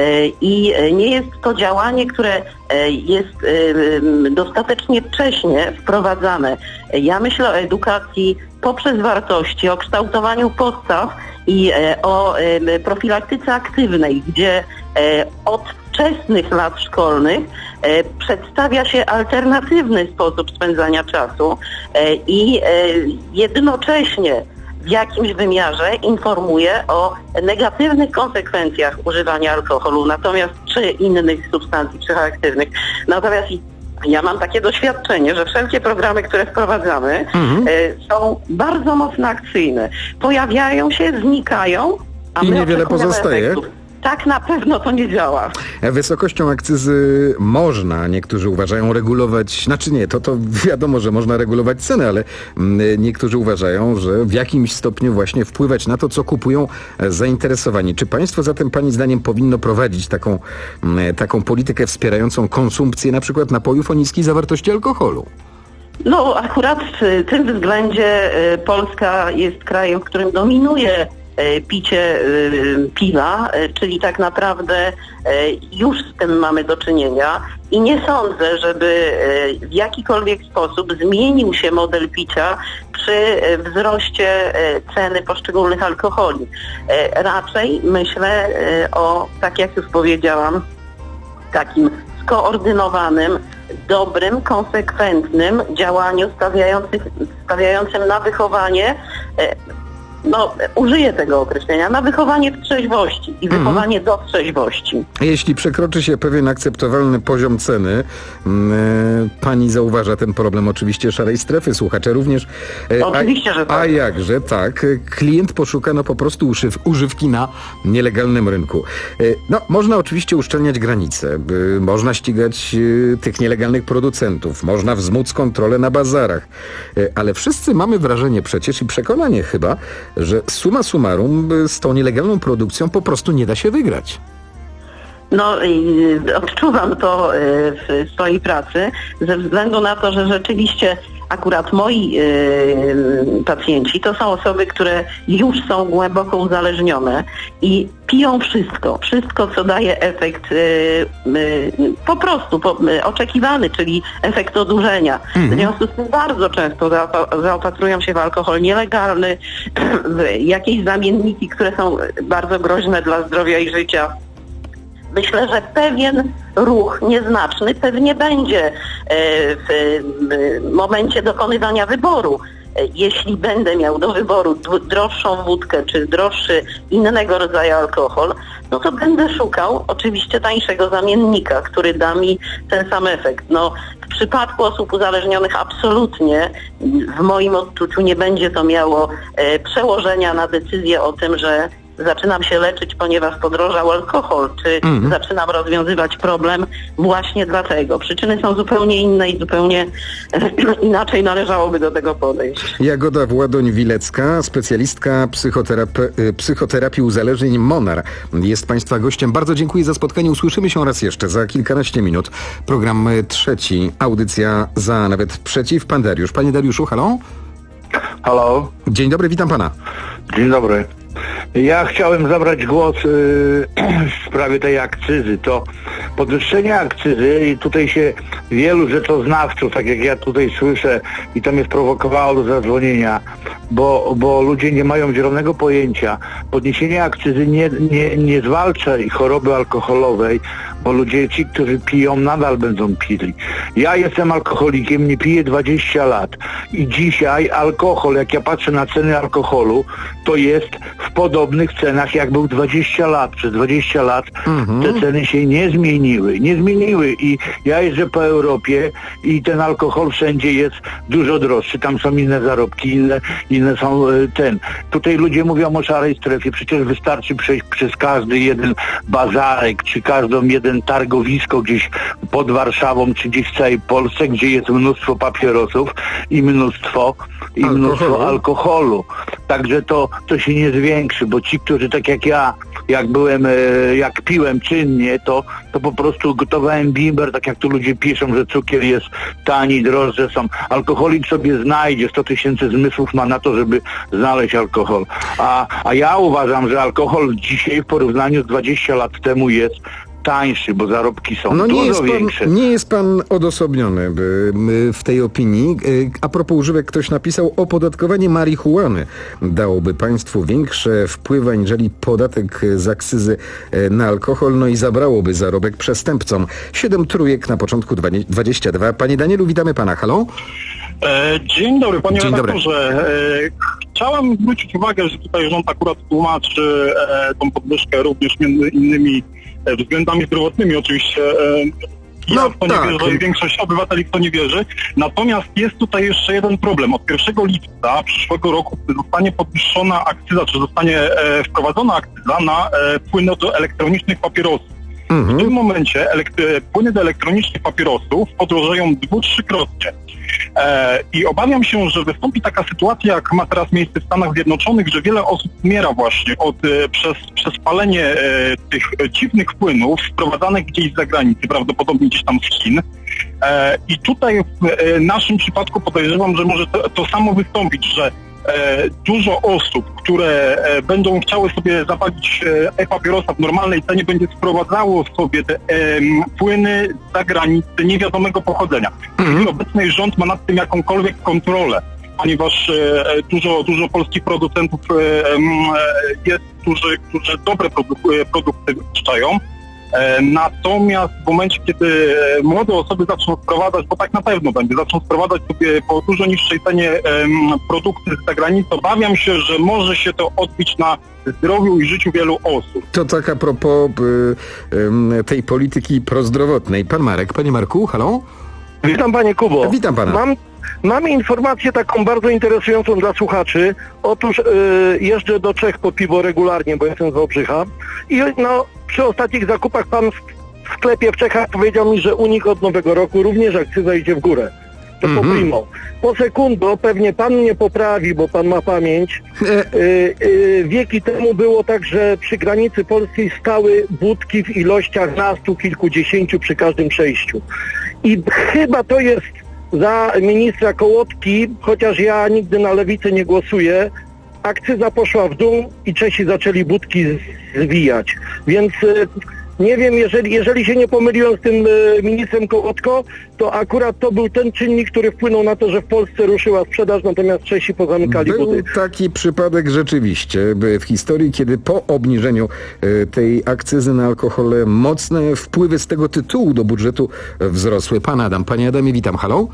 i nie jest to działanie, które jest dostatecznie wcześnie wprowadzane. Ja myślę o edukacji poprzez wartości, o kształtowaniu postaw i o profilaktyce aktywnej, gdzie od wczesnych lat szkolnych przedstawia się alternatywny sposób spędzania czasu i jednocześnie w jakimś wymiarze informuje o negatywnych konsekwencjach używania alkoholu, natomiast czy innych substancji psychoaktywnych. Natomiast ja mam takie doświadczenie, że wszelkie programy, które wprowadzamy, mhm. są bardzo mocno akcyjne. Pojawiają się, znikają, a I my niewiele pozostaje. Efektów. Tak na pewno to nie działa. Wysokością akcyzy można, niektórzy uważają, regulować, znaczy nie, to, to wiadomo, że można regulować ceny, ale niektórzy uważają, że w jakimś stopniu właśnie wpływać na to, co kupują zainteresowani. Czy państwo zatem Pani zdaniem powinno prowadzić taką, taką politykę wspierającą konsumpcję na przykład napojów o niskiej zawartości alkoholu? No akurat w tym względzie Polska jest krajem, w którym dominuje picie piwa, czyli tak naprawdę już z tym mamy do czynienia i nie sądzę, żeby w jakikolwiek sposób zmienił się model picia przy wzroście ceny poszczególnych alkoholi. Raczej myślę o, tak jak już powiedziałam, takim skoordynowanym, dobrym, konsekwentnym działaniu stawiającym, stawiającym na wychowanie, no użyję tego określenia, na wychowanie w trzeźwości i mhm. wychowanie do trzeźwości. Jeśli przekroczy się pewien akceptowalny poziom ceny, yy, Pani zauważa ten problem oczywiście szarej strefy, słuchacze również. Yy, oczywiście, a, że tak. A jakże, tak. Klient poszuka no po prostu uszyw, używki na nielegalnym rynku. Yy, no, można oczywiście uszczelniać granice, yy, można ścigać yy, tych nielegalnych producentów, można wzmóc kontrolę na bazarach, yy, ale wszyscy mamy wrażenie przecież i przekonanie chyba, że summa summarum z tą nielegalną produkcją po prostu nie da się wygrać. No i odczuwam to w swojej pracy ze względu na to, że rzeczywiście akurat moi y, pacjenci to są osoby, które już są głęboko uzależnione i piją wszystko, wszystko co daje efekt y, y, po prostu po, y, oczekiwany, czyli efekt odurzenia. Mhm. W związku z tym bardzo często zaopa- zaopatrują się w alkohol nielegalny, w jakieś zamienniki, które są bardzo groźne dla zdrowia i życia. Myślę, że pewien ruch nieznaczny pewnie będzie w momencie dokonywania wyboru. Jeśli będę miał do wyboru droższą wódkę czy droższy innego rodzaju alkohol, no to będę szukał oczywiście tańszego zamiennika, który da mi ten sam efekt. No, w przypadku osób uzależnionych absolutnie w moim odczuciu nie będzie to miało przełożenia na decyzję o tym, że zaczynam się leczyć, ponieważ podrożał alkohol, czy mm. zaczynam rozwiązywać problem właśnie dlatego. Przyczyny są zupełnie inne i zupełnie inaczej należałoby do tego podejść. Jagoda Władoń-Wilecka, specjalistka psychoterap- psychoterapii uzależnień Monar, jest Państwa gościem. Bardzo dziękuję za spotkanie. Usłyszymy się raz jeszcze za kilkanaście minut. Program trzeci, audycja za nawet przeciw. Pan Dariusz. Panie Dariuszu, halo? Halo. Dzień dobry, witam pana. Dzień dobry. Ja chciałem zabrać głos yy, w sprawie tej akcyzy. To podwyższenie akcyzy i tutaj się wielu rzeczoznawców, tak jak ja tutaj słyszę, i to mnie sprowokowało do zadzwonienia, bo, bo ludzie nie mają zielonego pojęcia. Podniesienie akcyzy nie, nie, nie zwalcza choroby alkoholowej, bo ludzie, ci, którzy piją, nadal będą pili. Ja jestem alkoholikiem, nie piję dwadzieścia lat i dzisiaj alkohol, jak ja patrzę na ceny alkoholu, to jest w podobnych cenach, jak był dwadzieścia lat. Przez dwadzieścia lat mhm. te ceny się nie zmieniły. Nie zmieniły i ja jeżdżę po Europie i ten alkohol wszędzie jest dużo droższy. Tam są inne zarobki, inne, inne są ten. Tutaj ludzie mówią o szarej strefie. Przecież wystarczy przejść przez każdy jeden bazarek, czy każdą jeden targowisko gdzieś pod Warszawą, czy gdzieś w całej Polsce, gdzie jest mnóstwo papierosów i mnóstwo i alkoholu. mnóstwo alkoholu. Także to, to się nie zwiększy, bo ci, którzy tak jak ja, jak byłem, jak piłem czynnie, to, to po prostu gotowałem bimber, tak jak tu ludzie piszą, że cukier jest tani, droższe są. Alkoholik sobie znajdzie, sto tysięcy zmysłów ma na to, żeby znaleźć alkohol. A, a ja uważam, że alkohol dzisiaj w porównaniu z dwadzieścia lat temu jest tańszy, bo zarobki są no dużo nie jest pan, większe. Nie jest pan odosobniony w tej opinii. A propos używek, ktoś napisał, opodatkowanie marihuany dałoby państwu większe wpływy aniżeli podatek z akcyzy na alkohol, no i zabrałoby zarobek przestępcom. Siedem trójek na początku dwadzieścia dwa. Panie Danielu, witamy pana. Halo? E, dzień dobry, panie Dzień redaktorze. E, chciałem zwrócić uwagę, że tutaj rząd akurat tłumaczy e, tą podwyżkę również między innymi e, względami zdrowotnymi oczywiście. E, ja no, w to tak. nie wierzę i większość obywateli w to nie wierzy. Natomiast jest tutaj jeszcze jeden problem. Od pierwszego lipca przyszłego roku zostanie podwyższona akcyza, czy zostanie e, wprowadzona akcyza na e, płyny do elektronicznych papierosów. Mhm. W tym momencie elekt- płyny do elektronicznych papierosów podrożeją dwu-, trzykrotnie. E, I obawiam się, że wystąpi taka sytuacja, jak ma teraz miejsce w Stanach Zjednoczonych, że wiele osób umiera właśnie od, e, przez, przez palenie e, tych dziwnych płynów wprowadzanych gdzieś z zagranicy, prawdopodobnie gdzieś tam z Chin. E, I tutaj w e, naszym przypadku podejrzewam, że może to, to samo wystąpić, że E, dużo osób, które e, będą chciały sobie zapalić e, e-papierosa w normalnej cenie, będzie sprowadzało w sobie te e, płyny z zagranicy niewiadomego pochodzenia. Mm-hmm. Obecny rząd ma nad tym jakąkolwiek kontrolę, ponieważ e, dużo, dużo polskich producentów e, e, jest, którzy, którzy dobre produ- produkty wypuszczają. Natomiast w momencie, kiedy młode osoby zaczną sprowadzać, bo tak na pewno będzie, zaczną sprowadzać sobie po dużo niższej cenie produkty z zagranicy, obawiam się, że może się to odbić na zdrowiu i życiu wielu osób. To tak a propos y, y, tej polityki prozdrowotnej. Pan Marek, panie Marku, halo? Witam panie Kubo. Witam pana. Mam, mam informację taką bardzo interesującą dla słuchaczy. Otóż y, jeżdżę do Czech po piwo regularnie, bo jestem z Wałbrzycha i no, przy ostatnich zakupach pan w sklepie w Czechach powiedział mi, że u nich od nowego roku również akcyza idzie w górę. To mm-hmm. po primo. Po sekundo pewnie pan mnie poprawi, bo pan ma pamięć. Y, y, wieki temu było tak, że przy granicy polskiej stały budki w ilościach nastu, kilkudziesięciu przy każdym przejściu. I chyba to jest za ministra Kołotki, chociaż ja nigdy na lewicę nie głosuję, akcyza poszła w dół i Czesi zaczęli budki zwijać. Więc y, nie wiem, jeżeli, jeżeli się nie pomyliłem z tym y, ministrem Kołotko, to akurat to był ten czynnik, który wpłynął na to, że w Polsce ruszyła sprzedaż, natomiast Czesi pozamykali Był budy. taki przypadek rzeczywiście w historii, kiedy po obniżeniu y, tej akcyzy na alkohol mocne wpływy z tego tytułu do budżetu wzrosły. Pan Adam, panie Adamie, witam, halo?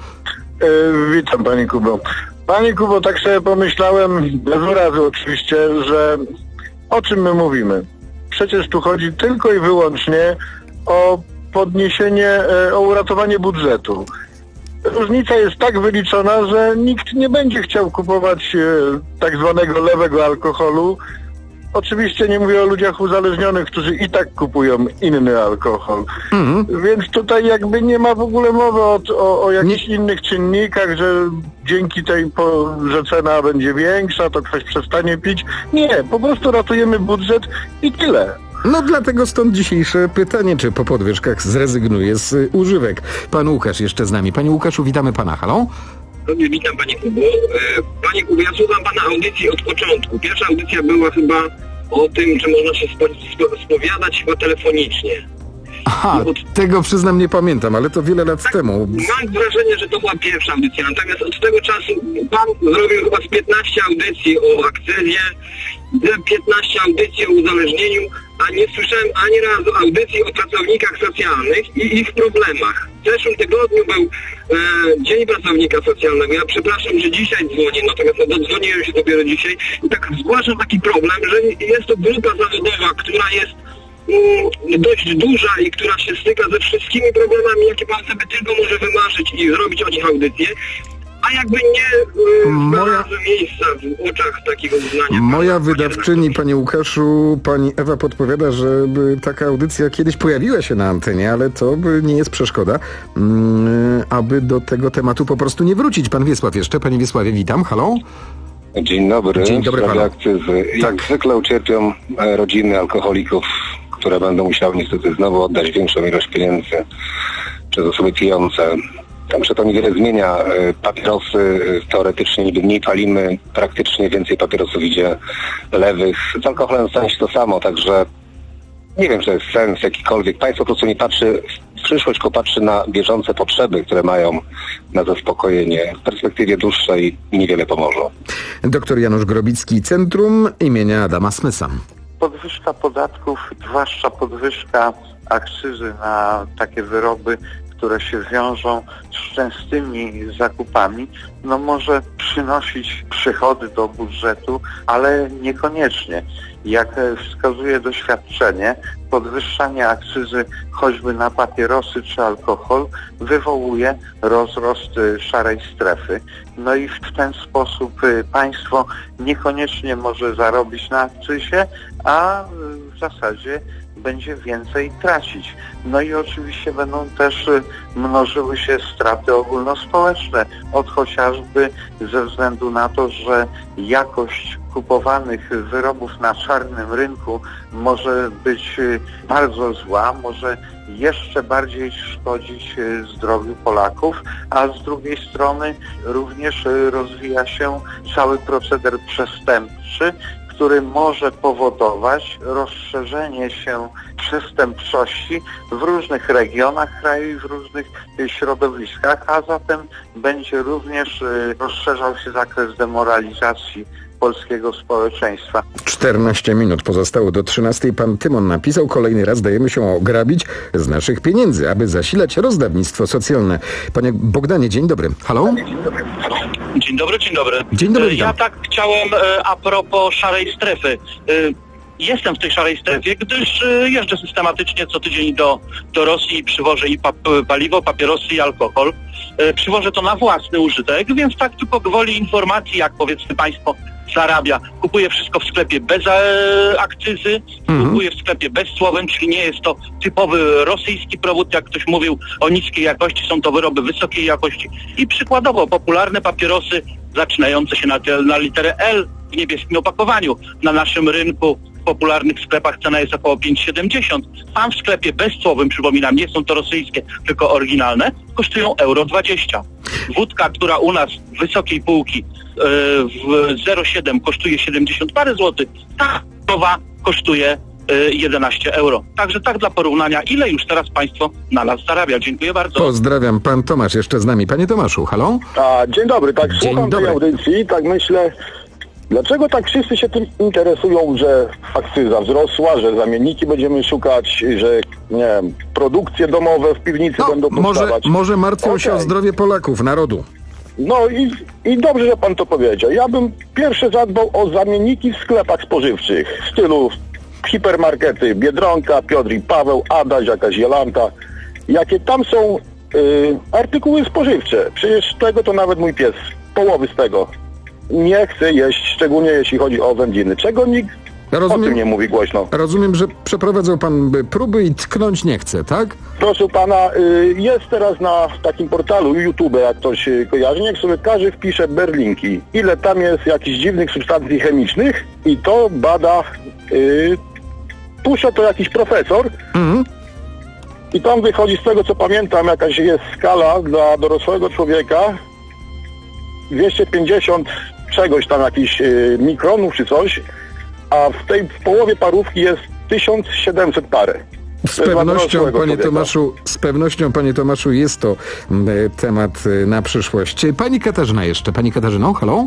E, witam panie Kubo. Panie Kubo, tak sobie pomyślałem, bez urazy oczywiście, że o czym my mówimy? Przecież tu chodzi tylko i wyłącznie o podniesienie, e, o uratowanie budżetu. Różnica jest tak wyliczona, że nikt nie będzie chciał kupować e, tak zwanego lewego alkoholu. Oczywiście nie mówię o ludziach uzależnionych, którzy i tak kupują inny alkohol. Mhm. Więc tutaj jakby nie ma w ogóle mowy o, o, o jakichś nie. innych czynnikach, że dzięki tej, po, że cena będzie większa, to ktoś przestanie pić. Nie, po prostu ratujemy budżet i tyle. No dlatego stąd dzisiejsze pytanie, czy po podwyżkach zrezygnuje z używek. Pan Łukasz jeszcze z nami. Panie Łukaszu, witamy pana. Halo? Witam panie Kubo. Panie Kubo, ja słucham pana audycji od początku. Pierwsza audycja była chyba o tym, że można się spo, spo, spowiadać chyba telefonicznie. Aha, od... tego przyznam nie pamiętam, ale to wiele lat tak, temu. Mam wrażenie, że to była pierwsza audycja, natomiast od tego czasu pan zrobił chyba z piętnaście audycji o akcyzie, piętnaście audycji o uzależnieniu, a nie słyszałem ani razu audycji o pracownikach socjalnych i ich problemach. W zeszłym tygodniu był e, Dzień Pracownika Socjalnego. Ja przepraszam, że dzisiaj dzwonię, natomiast no, dodzwoniłem się dopiero dzisiaj i tak zgłaszam taki problem, że jest to grupa zawodowa, która jest mm, dość duża i która się styka ze wszystkimi problemami, jakie pan sobie tylko może wymarzyć i zrobić o nich audycję. A jakby nie znalazły miejsca w oczach takiego uznania. Moja wydawczyni, panie Łukaszu, pani Ewa podpowiada, żeby taka audycja kiedyś pojawiła się na antenie, ale to nie jest przeszkoda, mm, aby do tego tematu po prostu nie wrócić. Pan Wiesław jeszcze. Panie Wiesławie, witam. Halo? Dzień dobry. Dzień dobry panu. Akcyzy. Jak tak. zwykle ucierpią rodziny alkoholików, które będą musiały niestety znowu oddać większą ilość pieniędzy przez osoby pijące. Także to niewiele zmienia. Papierosy teoretycznie niby mniej palimy, praktycznie więcej papierosów idzie lewych. Z alkoholem stanie się to samo, także nie wiem, czy to jest sens jakikolwiek. Państwo po prostu nie patrzy w przyszłość, tylko patrzy na bieżące potrzeby, które mają na zaspokojenie. W perspektywie dłuższej niewiele pomożą. Doktor Janusz Grobicki, Centrum imienia Adama Smysa. Podwyżka podatków, zwłaszcza podwyżka akcyzy na takie wyroby, które się wiążą z częstymi zakupami, no może przynosić przychody do budżetu, ale niekoniecznie. Jak wskazuje doświadczenie, podwyższanie akcyzy choćby na papierosy czy alkohol wywołuje rozrost szarej strefy. No i w ten sposób państwo niekoniecznie może zarobić na akcyzie, a w zasadzie będzie więcej tracić. No i oczywiście będą też mnożyły się straty ogólnospołeczne, od chociażby ze względu na to, że jakość kupowanych wyrobów na czarnym rynku może być bardzo zła, może jeszcze bardziej szkodzić zdrowiu Polaków, a z drugiej strony również rozwija się cały proceder przestępczy, który może powodować rozszerzenie się przestępczości w różnych regionach kraju i w różnych środowiskach, a zatem będzie również rozszerzał się zakres demoralizacji polskiego społeczeństwa. czternaście minut pozostało do trzynastej. Pan Tymon napisał: kolejny raz dajemy się ograbić z naszych pieniędzy, aby zasilać rozdawnictwo socjalne. Panie Bogdanie, dzień dobry. Halo? Dzień dobry, dzień dobry. Dzień dobry. Ja tak chciałem a propos szarej strefy. Jestem w tej szarej strefie, gdyż jeżdżę systematycznie co tydzień do, do Rosji i przywożę i pap- paliwo, papierosy i alkohol. Przywożę to na własny użytek, więc tak tylko gwoli informacji, jak powiedzmy państwo zarabia. Kupuję wszystko w sklepie bez e, akcyzy, mhm. kupuję w sklepie bezcłowym, czyli nie jest to typowy rosyjski produkt, jak ktoś mówił o niskiej jakości, są to wyroby wysokiej jakości. I przykładowo popularne papierosy zaczynające się na, na literę L w niebieskim opakowaniu. Na naszym rynku w popularnych sklepach cena jest około pięć siedemdziesiąt. Tam w sklepie bezcłowym, przypominam, nie są to rosyjskie, tylko oryginalne, kosztują euro dwadzieścia. Wódka, która u nas wysokiej półki yy, w zero przecinek siedem kosztuje siedemdziesiąt parę złotych, ta nowa kosztuje yy, jedenaście euro. Także tak dla porównania, ile już teraz państwo na nas zarabia. Dziękuję bardzo. Pozdrawiam. Pan Tomasz jeszcze z nami. Panie Tomaszu, halo? A, dzień dobry. Tak, dzień słucham dobry. tej audycji, tak myślę, dlaczego tak wszyscy się tym interesują, że akcyza wzrosła, że zamienniki będziemy szukać, że nie wiem, produkcje domowe w piwnicy no, będą powstawać. Może, może martwią okay. się o zdrowie Polaków, narodu. No i, i dobrze, że pan to powiedział. Ja bym pierwszy zadbał o zamienniki w sklepach spożywczych w stylu hipermarkety Biedronka, Piotr i Paweł, Adaś, jakaś Jolanta. Jakie tam są y, artykuły spożywcze. Przecież tego to nawet mój pies, połowy z tego nie chce jeść, szczególnie jeśli chodzi o wędziny. Czego nikt rozumiem, o tym nie mówi głośno. Rozumiem, że przeprowadzał pan próby i tknąć nie chce, tak? Proszę pana, jest teraz na takim portalu YouTube, jak ktoś kojarzy, niech sobie każdy wpisze berlinki. Ile tam jest jakichś dziwnych substancji chemicznych i to bada, yy, puszcza to jakiś profesor mhm. i tam wychodzi, z tego co pamiętam, jakaś jest skala dla dorosłego człowieka, dwieście pięćdziesiąt czegoś tam, jakichś yy, mikronów czy coś, a w tej w połowie parówki jest tysiąc siedemset parę. Z pewnością, panie Tomaszu, z pewnością, panie Tomaszu, jest to temat na przyszłość. Pani Katarzyna jeszcze. Pani Katarzyno, halo?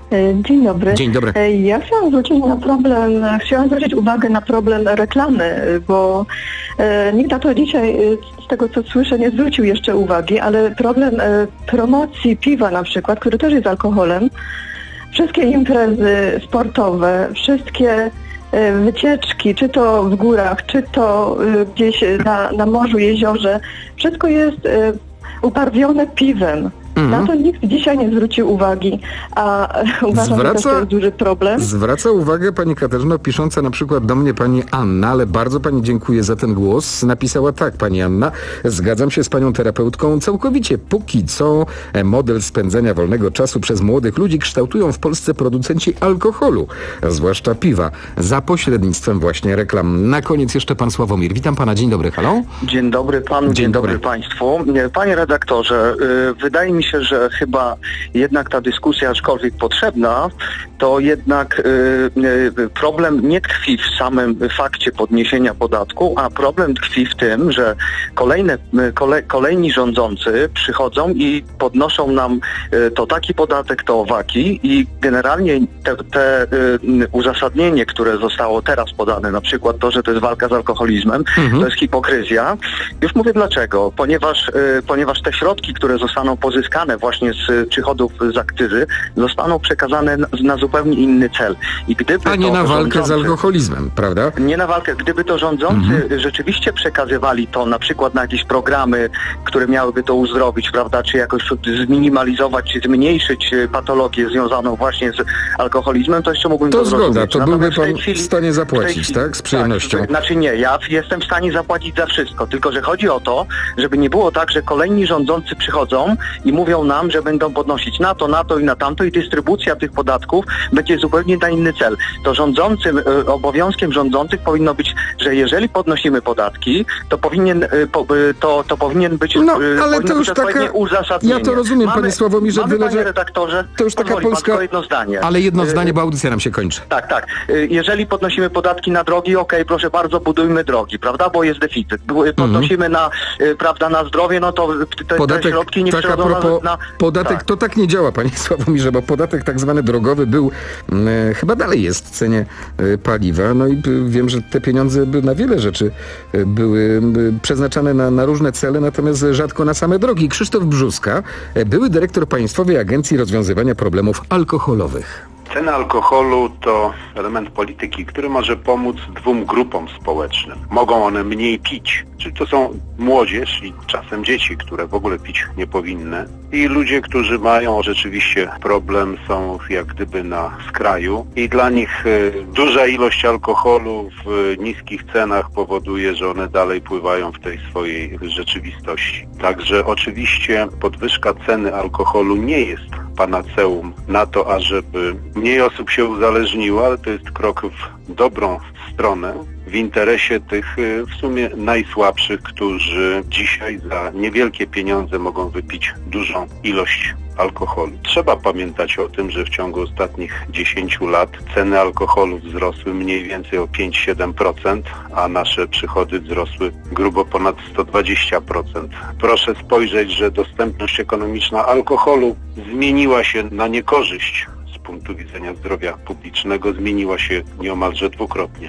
Dzień dobry. Dzień dobry. Ja chciałam zwrócić na problem, chciałam zwrócić uwagę na problem reklamy, bo nikt na to dzisiaj, z tego co słyszę, nie zwrócił jeszcze uwagi, ale problem promocji piwa na przykład, który też jest alkoholem, wszystkie imprezy sportowe, wszystkie wycieczki, czy to w górach, czy to gdzieś na, na morzu, jeziorze, wszystko jest ubarwione piwem. Mm-hmm. Na to nikt dzisiaj nie zwrócił uwagi, a uważam, zwraca, że to jest duży problem. Zwraca uwagę pani Katarzyno, pisząca na przykład do mnie pani Anna, ale bardzo pani dziękuję za ten głos. Napisała tak, pani Anna, zgadzam się z panią terapeutką całkowicie. Póki co model spędzania wolnego czasu przez młodych ludzi kształtują w Polsce producenci alkoholu, zwłaszcza piwa, za pośrednictwem właśnie reklam. Na koniec jeszcze pan Sławomir. Witam pana, dzień dobry, halo? Dzień dobry panu, dzień, dzień dobry. dobry państwu. Panie redaktorze, yy, wydaje mi się, że chyba jednak ta dyskusja, aczkolwiek potrzebna, to jednak y, y, problem nie tkwi w samym fakcie podniesienia podatku, a problem tkwi w tym, że kolejne, kole, kolejni rządzący przychodzą i podnoszą nam y, to taki podatek, to owaki i generalnie te, te y, uzasadnienie, które zostało teraz podane, na przykład to, że to jest walka z alkoholizmem, mhm. to jest hipokryzja. Już mówię dlaczego. Ponieważ, y, ponieważ te środki, które zostaną pozyskane właśnie z przychodów z akcyzy, zostaną przekazane na, na zupełnie inny cel. I gdyby A nie to na walkę rządzący, z alkoholizmem, prawda? Nie na walkę. Gdyby to rządzący mhm. rzeczywiście przekazywali to na przykład na jakieś programy, które miałyby to uzdrowić, prawda, czy jakoś zminimalizować, czy zmniejszyć patologię związaną właśnie z alkoholizmem, to jeszcze mógłbym to, to zgoda, zrozumieć. to byłby pan w, chwili, w stanie zapłacić, chwili, tak? Z przyjemnością. Tak, znaczy nie, ja jestem w stanie zapłacić za wszystko, tylko że chodzi o to, żeby nie było tak, że kolejni rządzący przychodzą i mówią nam, że będą podnosić na to, na to i na tamto i dystrybucja tych podatków będzie zupełnie na inny cel. To rządzącym, y, obowiązkiem rządzących powinno być, że jeżeli podnosimy podatki, to powinien, y, po, y, to, to powinien być no, ale to już taka, uzasadnienie. Ja to rozumiem, mamy, panie Sławomirze, mamy, tyle, panie że redaktorze, to już taka polska... Pan, jedno zdanie. Ale jedno zdanie, y, bo audycja nam się kończy. Tak, tak. Y, jeżeli podnosimy podatki na drogi, okej, okay, proszę bardzo, budujmy drogi, prawda, bo jest deficyt. Podnosimy mm-hmm. na, y, prawda, na zdrowie, no to te, podatek, te środki nie tak przechodzą propos, na... Podatek tak. to tak nie działa, panie Sławomirze, bo podatek tak zwany drogowy był, e, chyba dalej jest w cenie e, paliwa, no i e, wiem, że te pieniądze by na wiele rzeczy e, były e, przeznaczane na, na różne cele, natomiast rzadko na same drogi. Krzysztof Brzuska, e, były dyrektor Państwowej Agencji Rozwiązywania Problemów Alkoholowych. Ceny alkoholu to element polityki, który może pomóc dwóm grupom społecznym. Mogą one mniej pić, czyli to są młodzież i czasem dzieci, które w ogóle pić nie powinny, i ludzie, którzy mają rzeczywiście problem, są jak gdyby na skraju i dla nich y, duża ilość alkoholu w niskich cenach powoduje, że one dalej pływają w tej swojej rzeczywistości. Także oczywiście podwyżka ceny alkoholu nie jest panaceum na to, ażeby mniej osób się uzależniło, ale to jest krok w dobrą stronę, w interesie tych w sumie najsłabszych, którzy dzisiaj za niewielkie pieniądze mogą wypić dużą ilość alkoholu. Trzeba pamiętać o tym, że w ciągu ostatnich dziesięciu lat ceny alkoholu wzrosły mniej więcej o pięć do siedem procent, a nasze przychody wzrosły grubo ponad sto dwadzieścia procent. Proszę spojrzeć, że dostępność ekonomiczna alkoholu zmieniła się na niekorzyść z punktu widzenia zdrowia publicznego, zmieniła się nieomalże dwukrotnie.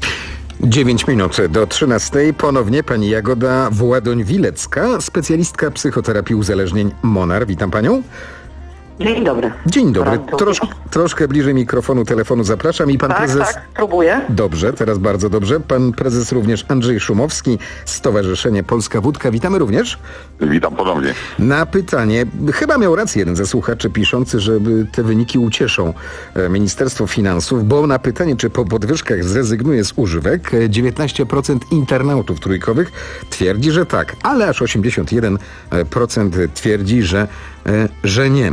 dziewięć minut do trzynastej. Ponownie pani Jagoda Władoń-Wilecka, specjalistka psychoterapii uzależnień Monar. Witam panią. Dzień dobry. Dzień dobry. Trosz, troszkę bliżej mikrofonu, telefonu zapraszam i pan tak, prezes... Tak, próbuję. Dobrze, teraz bardzo dobrze. Pan prezes również Andrzej Szumowski, Stowarzyszenie Polska Wódka. Witamy również. Witam ponownie. Na pytanie, chyba miał rację jeden ze słuchaczy piszący, że te wyniki ucieszą Ministerstwo Finansów, bo na pytanie, czy po podwyżkach zrezygnuje z używek, dziewiętnaście procent internautów trójkowych twierdzi, że tak, ale aż osiemdziesiąt jeden procent twierdzi, że że nie.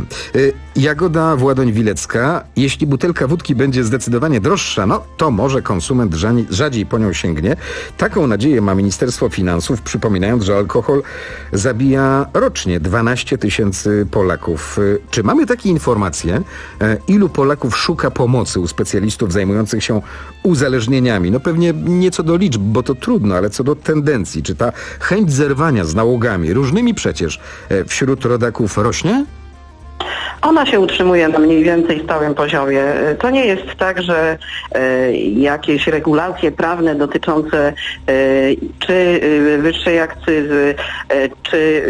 Jagoda Władoń-Wilecka, jeśli butelka wódki będzie zdecydowanie droższa, no to może konsument rzadziej, rzadziej po nią sięgnie. Taką nadzieję ma Ministerstwo Finansów, przypominając, że alkohol zabija rocznie dwanaście tysięcy Polaków. Czy mamy takie informacje, ilu Polaków szuka pomocy u specjalistów zajmujących się uzależnieniami? No pewnie nie co do liczb, bo to trudno, ale co do tendencji. Czy ta chęć zerwania z nałogami, różnymi przecież, wśród rodaków rośnie? Ona się utrzymuje na mniej więcej stałym poziomie. To nie jest tak, że e, jakieś regulacje prawne dotyczące e, czy e, wyższej akcyzy, e, czy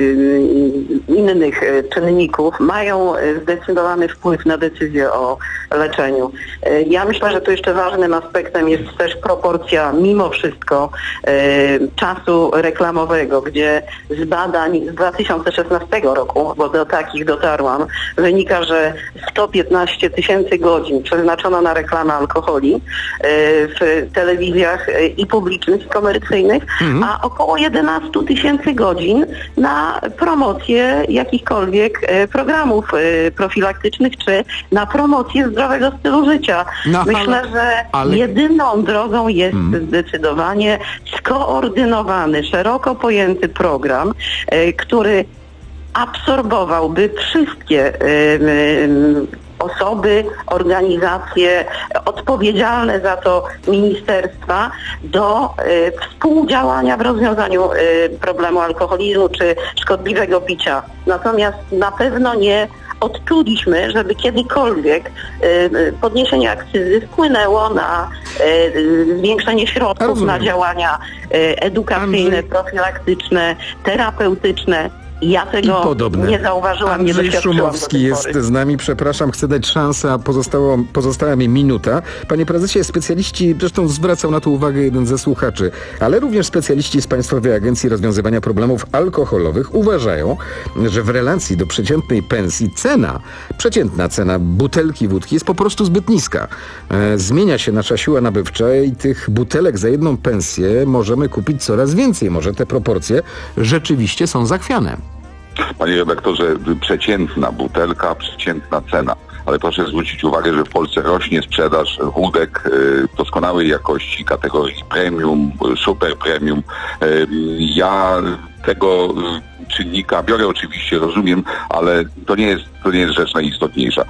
e, innych e, czynników mają zdecydowany wpływ na decyzję o leczeniu. E, ja myślę, że tu jeszcze ważnym aspektem jest też proporcja mimo wszystko e, czasu reklamowego, gdzie z badań z dwa tysiące szesnastego roku, bo do takich dotarłam, wynika, że sto piętnaście tysięcy godzin przeznaczono na reklamę alkoholi w telewizjach i publicznych, i komercyjnych, mhm. a około jedenaście tysięcy godzin na promocję jakichkolwiek programów profilaktycznych, czy na promocję zdrowego stylu życia. No, Myślę, ale, że ale... jedyną drogą jest mhm. zdecydowanie skoordynowany, szeroko pojęty program, który absorbowałby wszystkie y, y, osoby, organizacje odpowiedzialne za to ministerstwa do y, współdziałania w rozwiązaniu y, problemu alkoholizmu czy szkodliwego picia. Natomiast na pewno nie odczuliśmy, żeby kiedykolwiek y, podniesienie akcyzy wpłynęło na y, zwiększenie środków Rozumiem. na działania y, edukacyjne, Andrzej... profilaktyczne, terapeutyczne. Ja tego nie zauważyłam, Andrzej nie doświadczyłam. Szumowski jest z nami, przepraszam, chcę dać szansę, a pozostało, pozostała mi minuta. Panie prezesie, specjaliści, zresztą zwracał na to uwagę jeden ze słuchaczy, ale również specjaliści z Państwowej Agencji Rozwiązywania Problemów Alkoholowych uważają, że w relacji do przeciętnej pensji cena, przeciętna cena butelki wódki jest po prostu zbyt niska. E, zmienia się nasza siła nabywcza i tych butelek za jedną pensję możemy kupić coraz więcej. Może te proporcje rzeczywiście są zachwiane. Panie redaktorze, przeciętna butelka, przeciętna cena. Ale proszę zwrócić uwagę, że w Polsce rośnie sprzedaż wódek y, doskonałej jakości, kategorii premium, super premium. Y, ja tego y, czynnika biorę oczywiście, rozumiem, ale to nie jest, to nie jest rzecz najistotniejsza.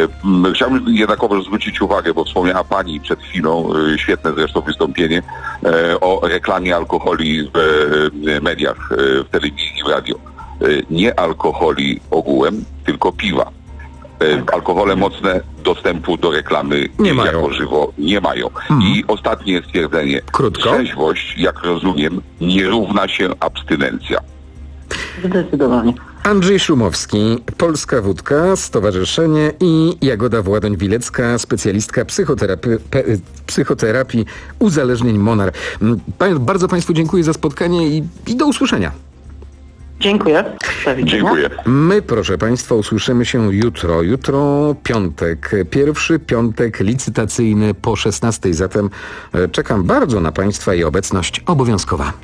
Y, chciałbym jednakowo zwrócić uwagę, bo wspomniała Pani przed chwilą, y, świetne zresztą wystąpienie, y, o reklamie alkoholi w y, mediach, y, w telewizji, w radio. Nie alkoholi ogółem, tylko piwa. Alkohole mocne dostępu do reklamy nie mają. Jako żywo nie mają. Hmm. I ostatnie stwierdzenie. Krótko. Trzeźwość, jak rozumiem, nie równa się abstynencja. Zdecydowanie. Andrzej Szumowski, Polska Wódka, Stowarzyszenie i Jagoda Władoń-Wilecka, specjalistka psychoterapii, pe, psychoterapii uzależnień Monar. Bardzo Państwu dziękuję za spotkanie i, i do usłyszenia. Dziękuję. Dziękuję. My, proszę Państwa, usłyszymy się jutro. Jutro piątek. Pierwszy piątek licytacyjny po szesnastej. Zatem czekam bardzo na Państwa i obecność obowiązkowa.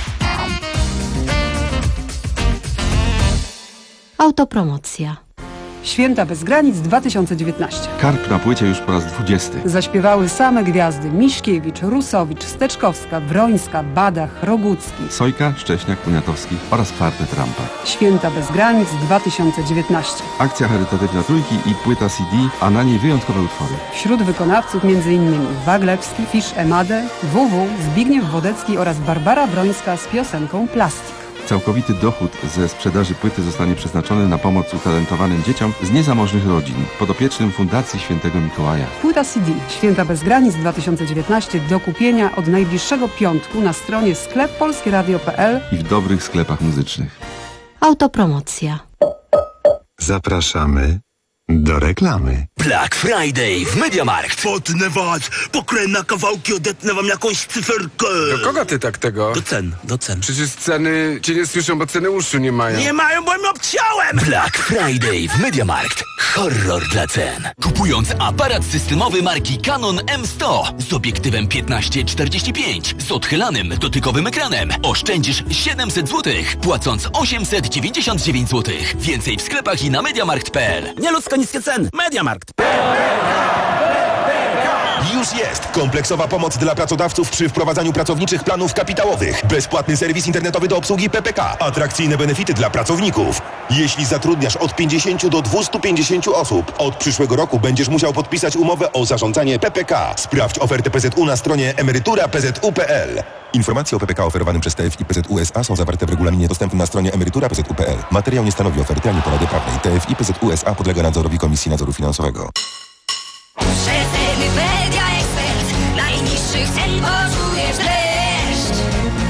Autopromocja. Święta bez granic dwa tysiące dziewiętnaście. Karp na płycie już po raz dwudziesty. Zaśpiewały same gwiazdy: Miśkiewicz, Rusowicz, Steczkowska, Wrońska, Badach, Rogucki. Sojka, Szcześniak, Poniatowski oraz kwartet Rampa. Święta bez granic dwa tysiące dziewiętnaście. Akcja charytatywna Trójki i płyta C D, a na niej wyjątkowe utwory. Wśród wykonawców m.in. Waglewski, Fisz Emadę, W W, Zbigniew Wodecki oraz Barbara Wrońska z piosenką Plastik. Całkowity dochód ze sprzedaży płyty zostanie przeznaczony na pomoc utalentowanym dzieciom z niezamożnych rodzin, podopiecznym Fundacji Świętego Mikołaja. Płyta C D Święta bez granic dwa tysiące dziewiętnaście do kupienia od najbliższego piątku na stronie sklep polskieradio kropka p l i w dobrych sklepach muzycznych. Autopromocja. Zapraszamy do reklamy. Black Friday w MediaMarkt. Potnę was, pokrę na kawałki, odetnę wam jakąś cyferkę. Do kogo ty tak tego? Do cen, do cen. Przecież ceny cię nie słyszą, bo ceny uszu nie mają. Nie mają, bo im obciąłem! Black Friday w MediaMarkt. Horror dla cen. Kupując aparat systemowy marki Canon M sto z obiektywem piętnaście czterdzieści pięć z odchylanym dotykowym ekranem oszczędzisz siedemset złotych, płacąc osiemset dziewięćdziesiąt dziewięć złotych. Więcej w sklepach i na mediamarkt kropka p l. Nieludzko niskie ceny. MediaMarkt. Już jest kompleksowa pomoc dla pracodawców przy wprowadzaniu pracowniczych planów kapitałowych. Bezpłatny serwis internetowy do obsługi P P K. Atrakcyjne benefity dla pracowników. Jeśli zatrudniasz od pięćdziesięciu do dwustu pięćdziesięciu osób, od przyszłego roku będziesz musiał podpisać umowę o zarządzanie P P K. Sprawdź ofertę P Z U na stronie emerytura p z u kropka p l. Informacje o P P K oferowanym przez T F I P Z U S A są zawarte w regulaminie dostępnym na stronie emerytura p z u kropka p l. Materiał nie stanowi oferty ani porady prawnej. T F I P Z U S A podlega nadzorowi Komisji Nadzoru Finansowego. Przeceny Media Expert. Najniższych cen poczujesz dreszcz.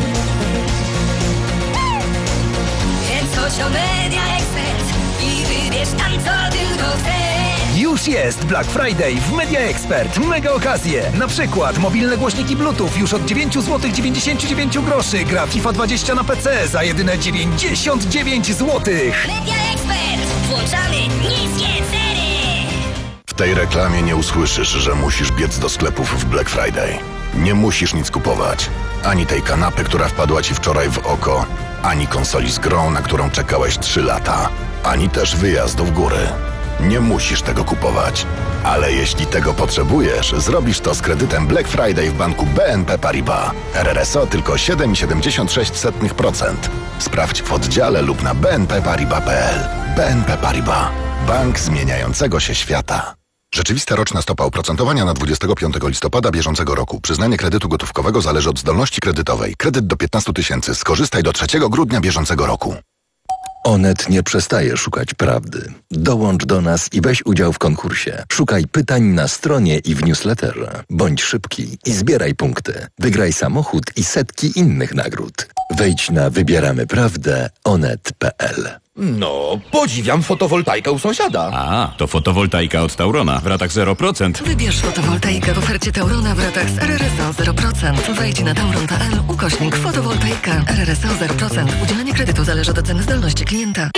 Więc chodź do Media Expert i wybierz tam, co tylko chcesz. Już jest Black Friday w Media Expert. Mega okazje. Na przykład mobilne głośniki Bluetooth już od dziewięć złotych dziewięćdziesiąt dziewięć groszy. Gra FIFA dwadzieścia na P C za jedyne dziewięćdziesiąt dziewięć złotych. Media Expert. Włączamy niskie ceny. W tej reklamie nie usłyszysz, że musisz biec do sklepów w Black Friday. Nie musisz nic kupować. Ani tej kanapy, która wpadła ci wczoraj w oko, ani konsoli z grą, na którą czekałeś trzy lata, ani też wyjazdu w góry. Nie musisz tego kupować. Ale jeśli tego potrzebujesz, zrobisz to z kredytem Black Friday w banku B N P Paribas. R R S O tylko siedem przecinek siedemdziesiąt sześć procent. Sprawdź w oddziale lub na b n p paribas kropka p l. B N P Paribas. Bank zmieniającego się świata. Rzeczywista roczna stopa oprocentowania na dwudziestego piątego listopada bieżącego roku. Przyznanie kredytu gotówkowego zależy od zdolności kredytowej. Kredyt do piętnastu tysięcy. Skorzystaj do trzeciego grudnia bieżącego roku. Onet nie przestaje szukać prawdy. Dołącz do nas i weź udział w konkursie. Szukaj pytań na stronie i w newsletterze. Bądź szybki i zbieraj punkty. Wygraj samochód i setki innych nagród. Wejdź na wybieramy prawdę onet kropka p l. No, podziwiam fotowoltaikę u sąsiada. A, to fotowoltaika od Taurona w ratach zero procent. Wybierz fotowoltaikę w ofercie Taurona w ratach z R R S O zero procent. Wejdź na tauron kropka p l ukośnik fotowoltaika. R R S O zero procent. Udzielenie kredytu zależy od oceny zdolności klienta.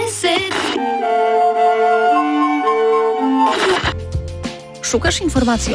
Szukasz informacji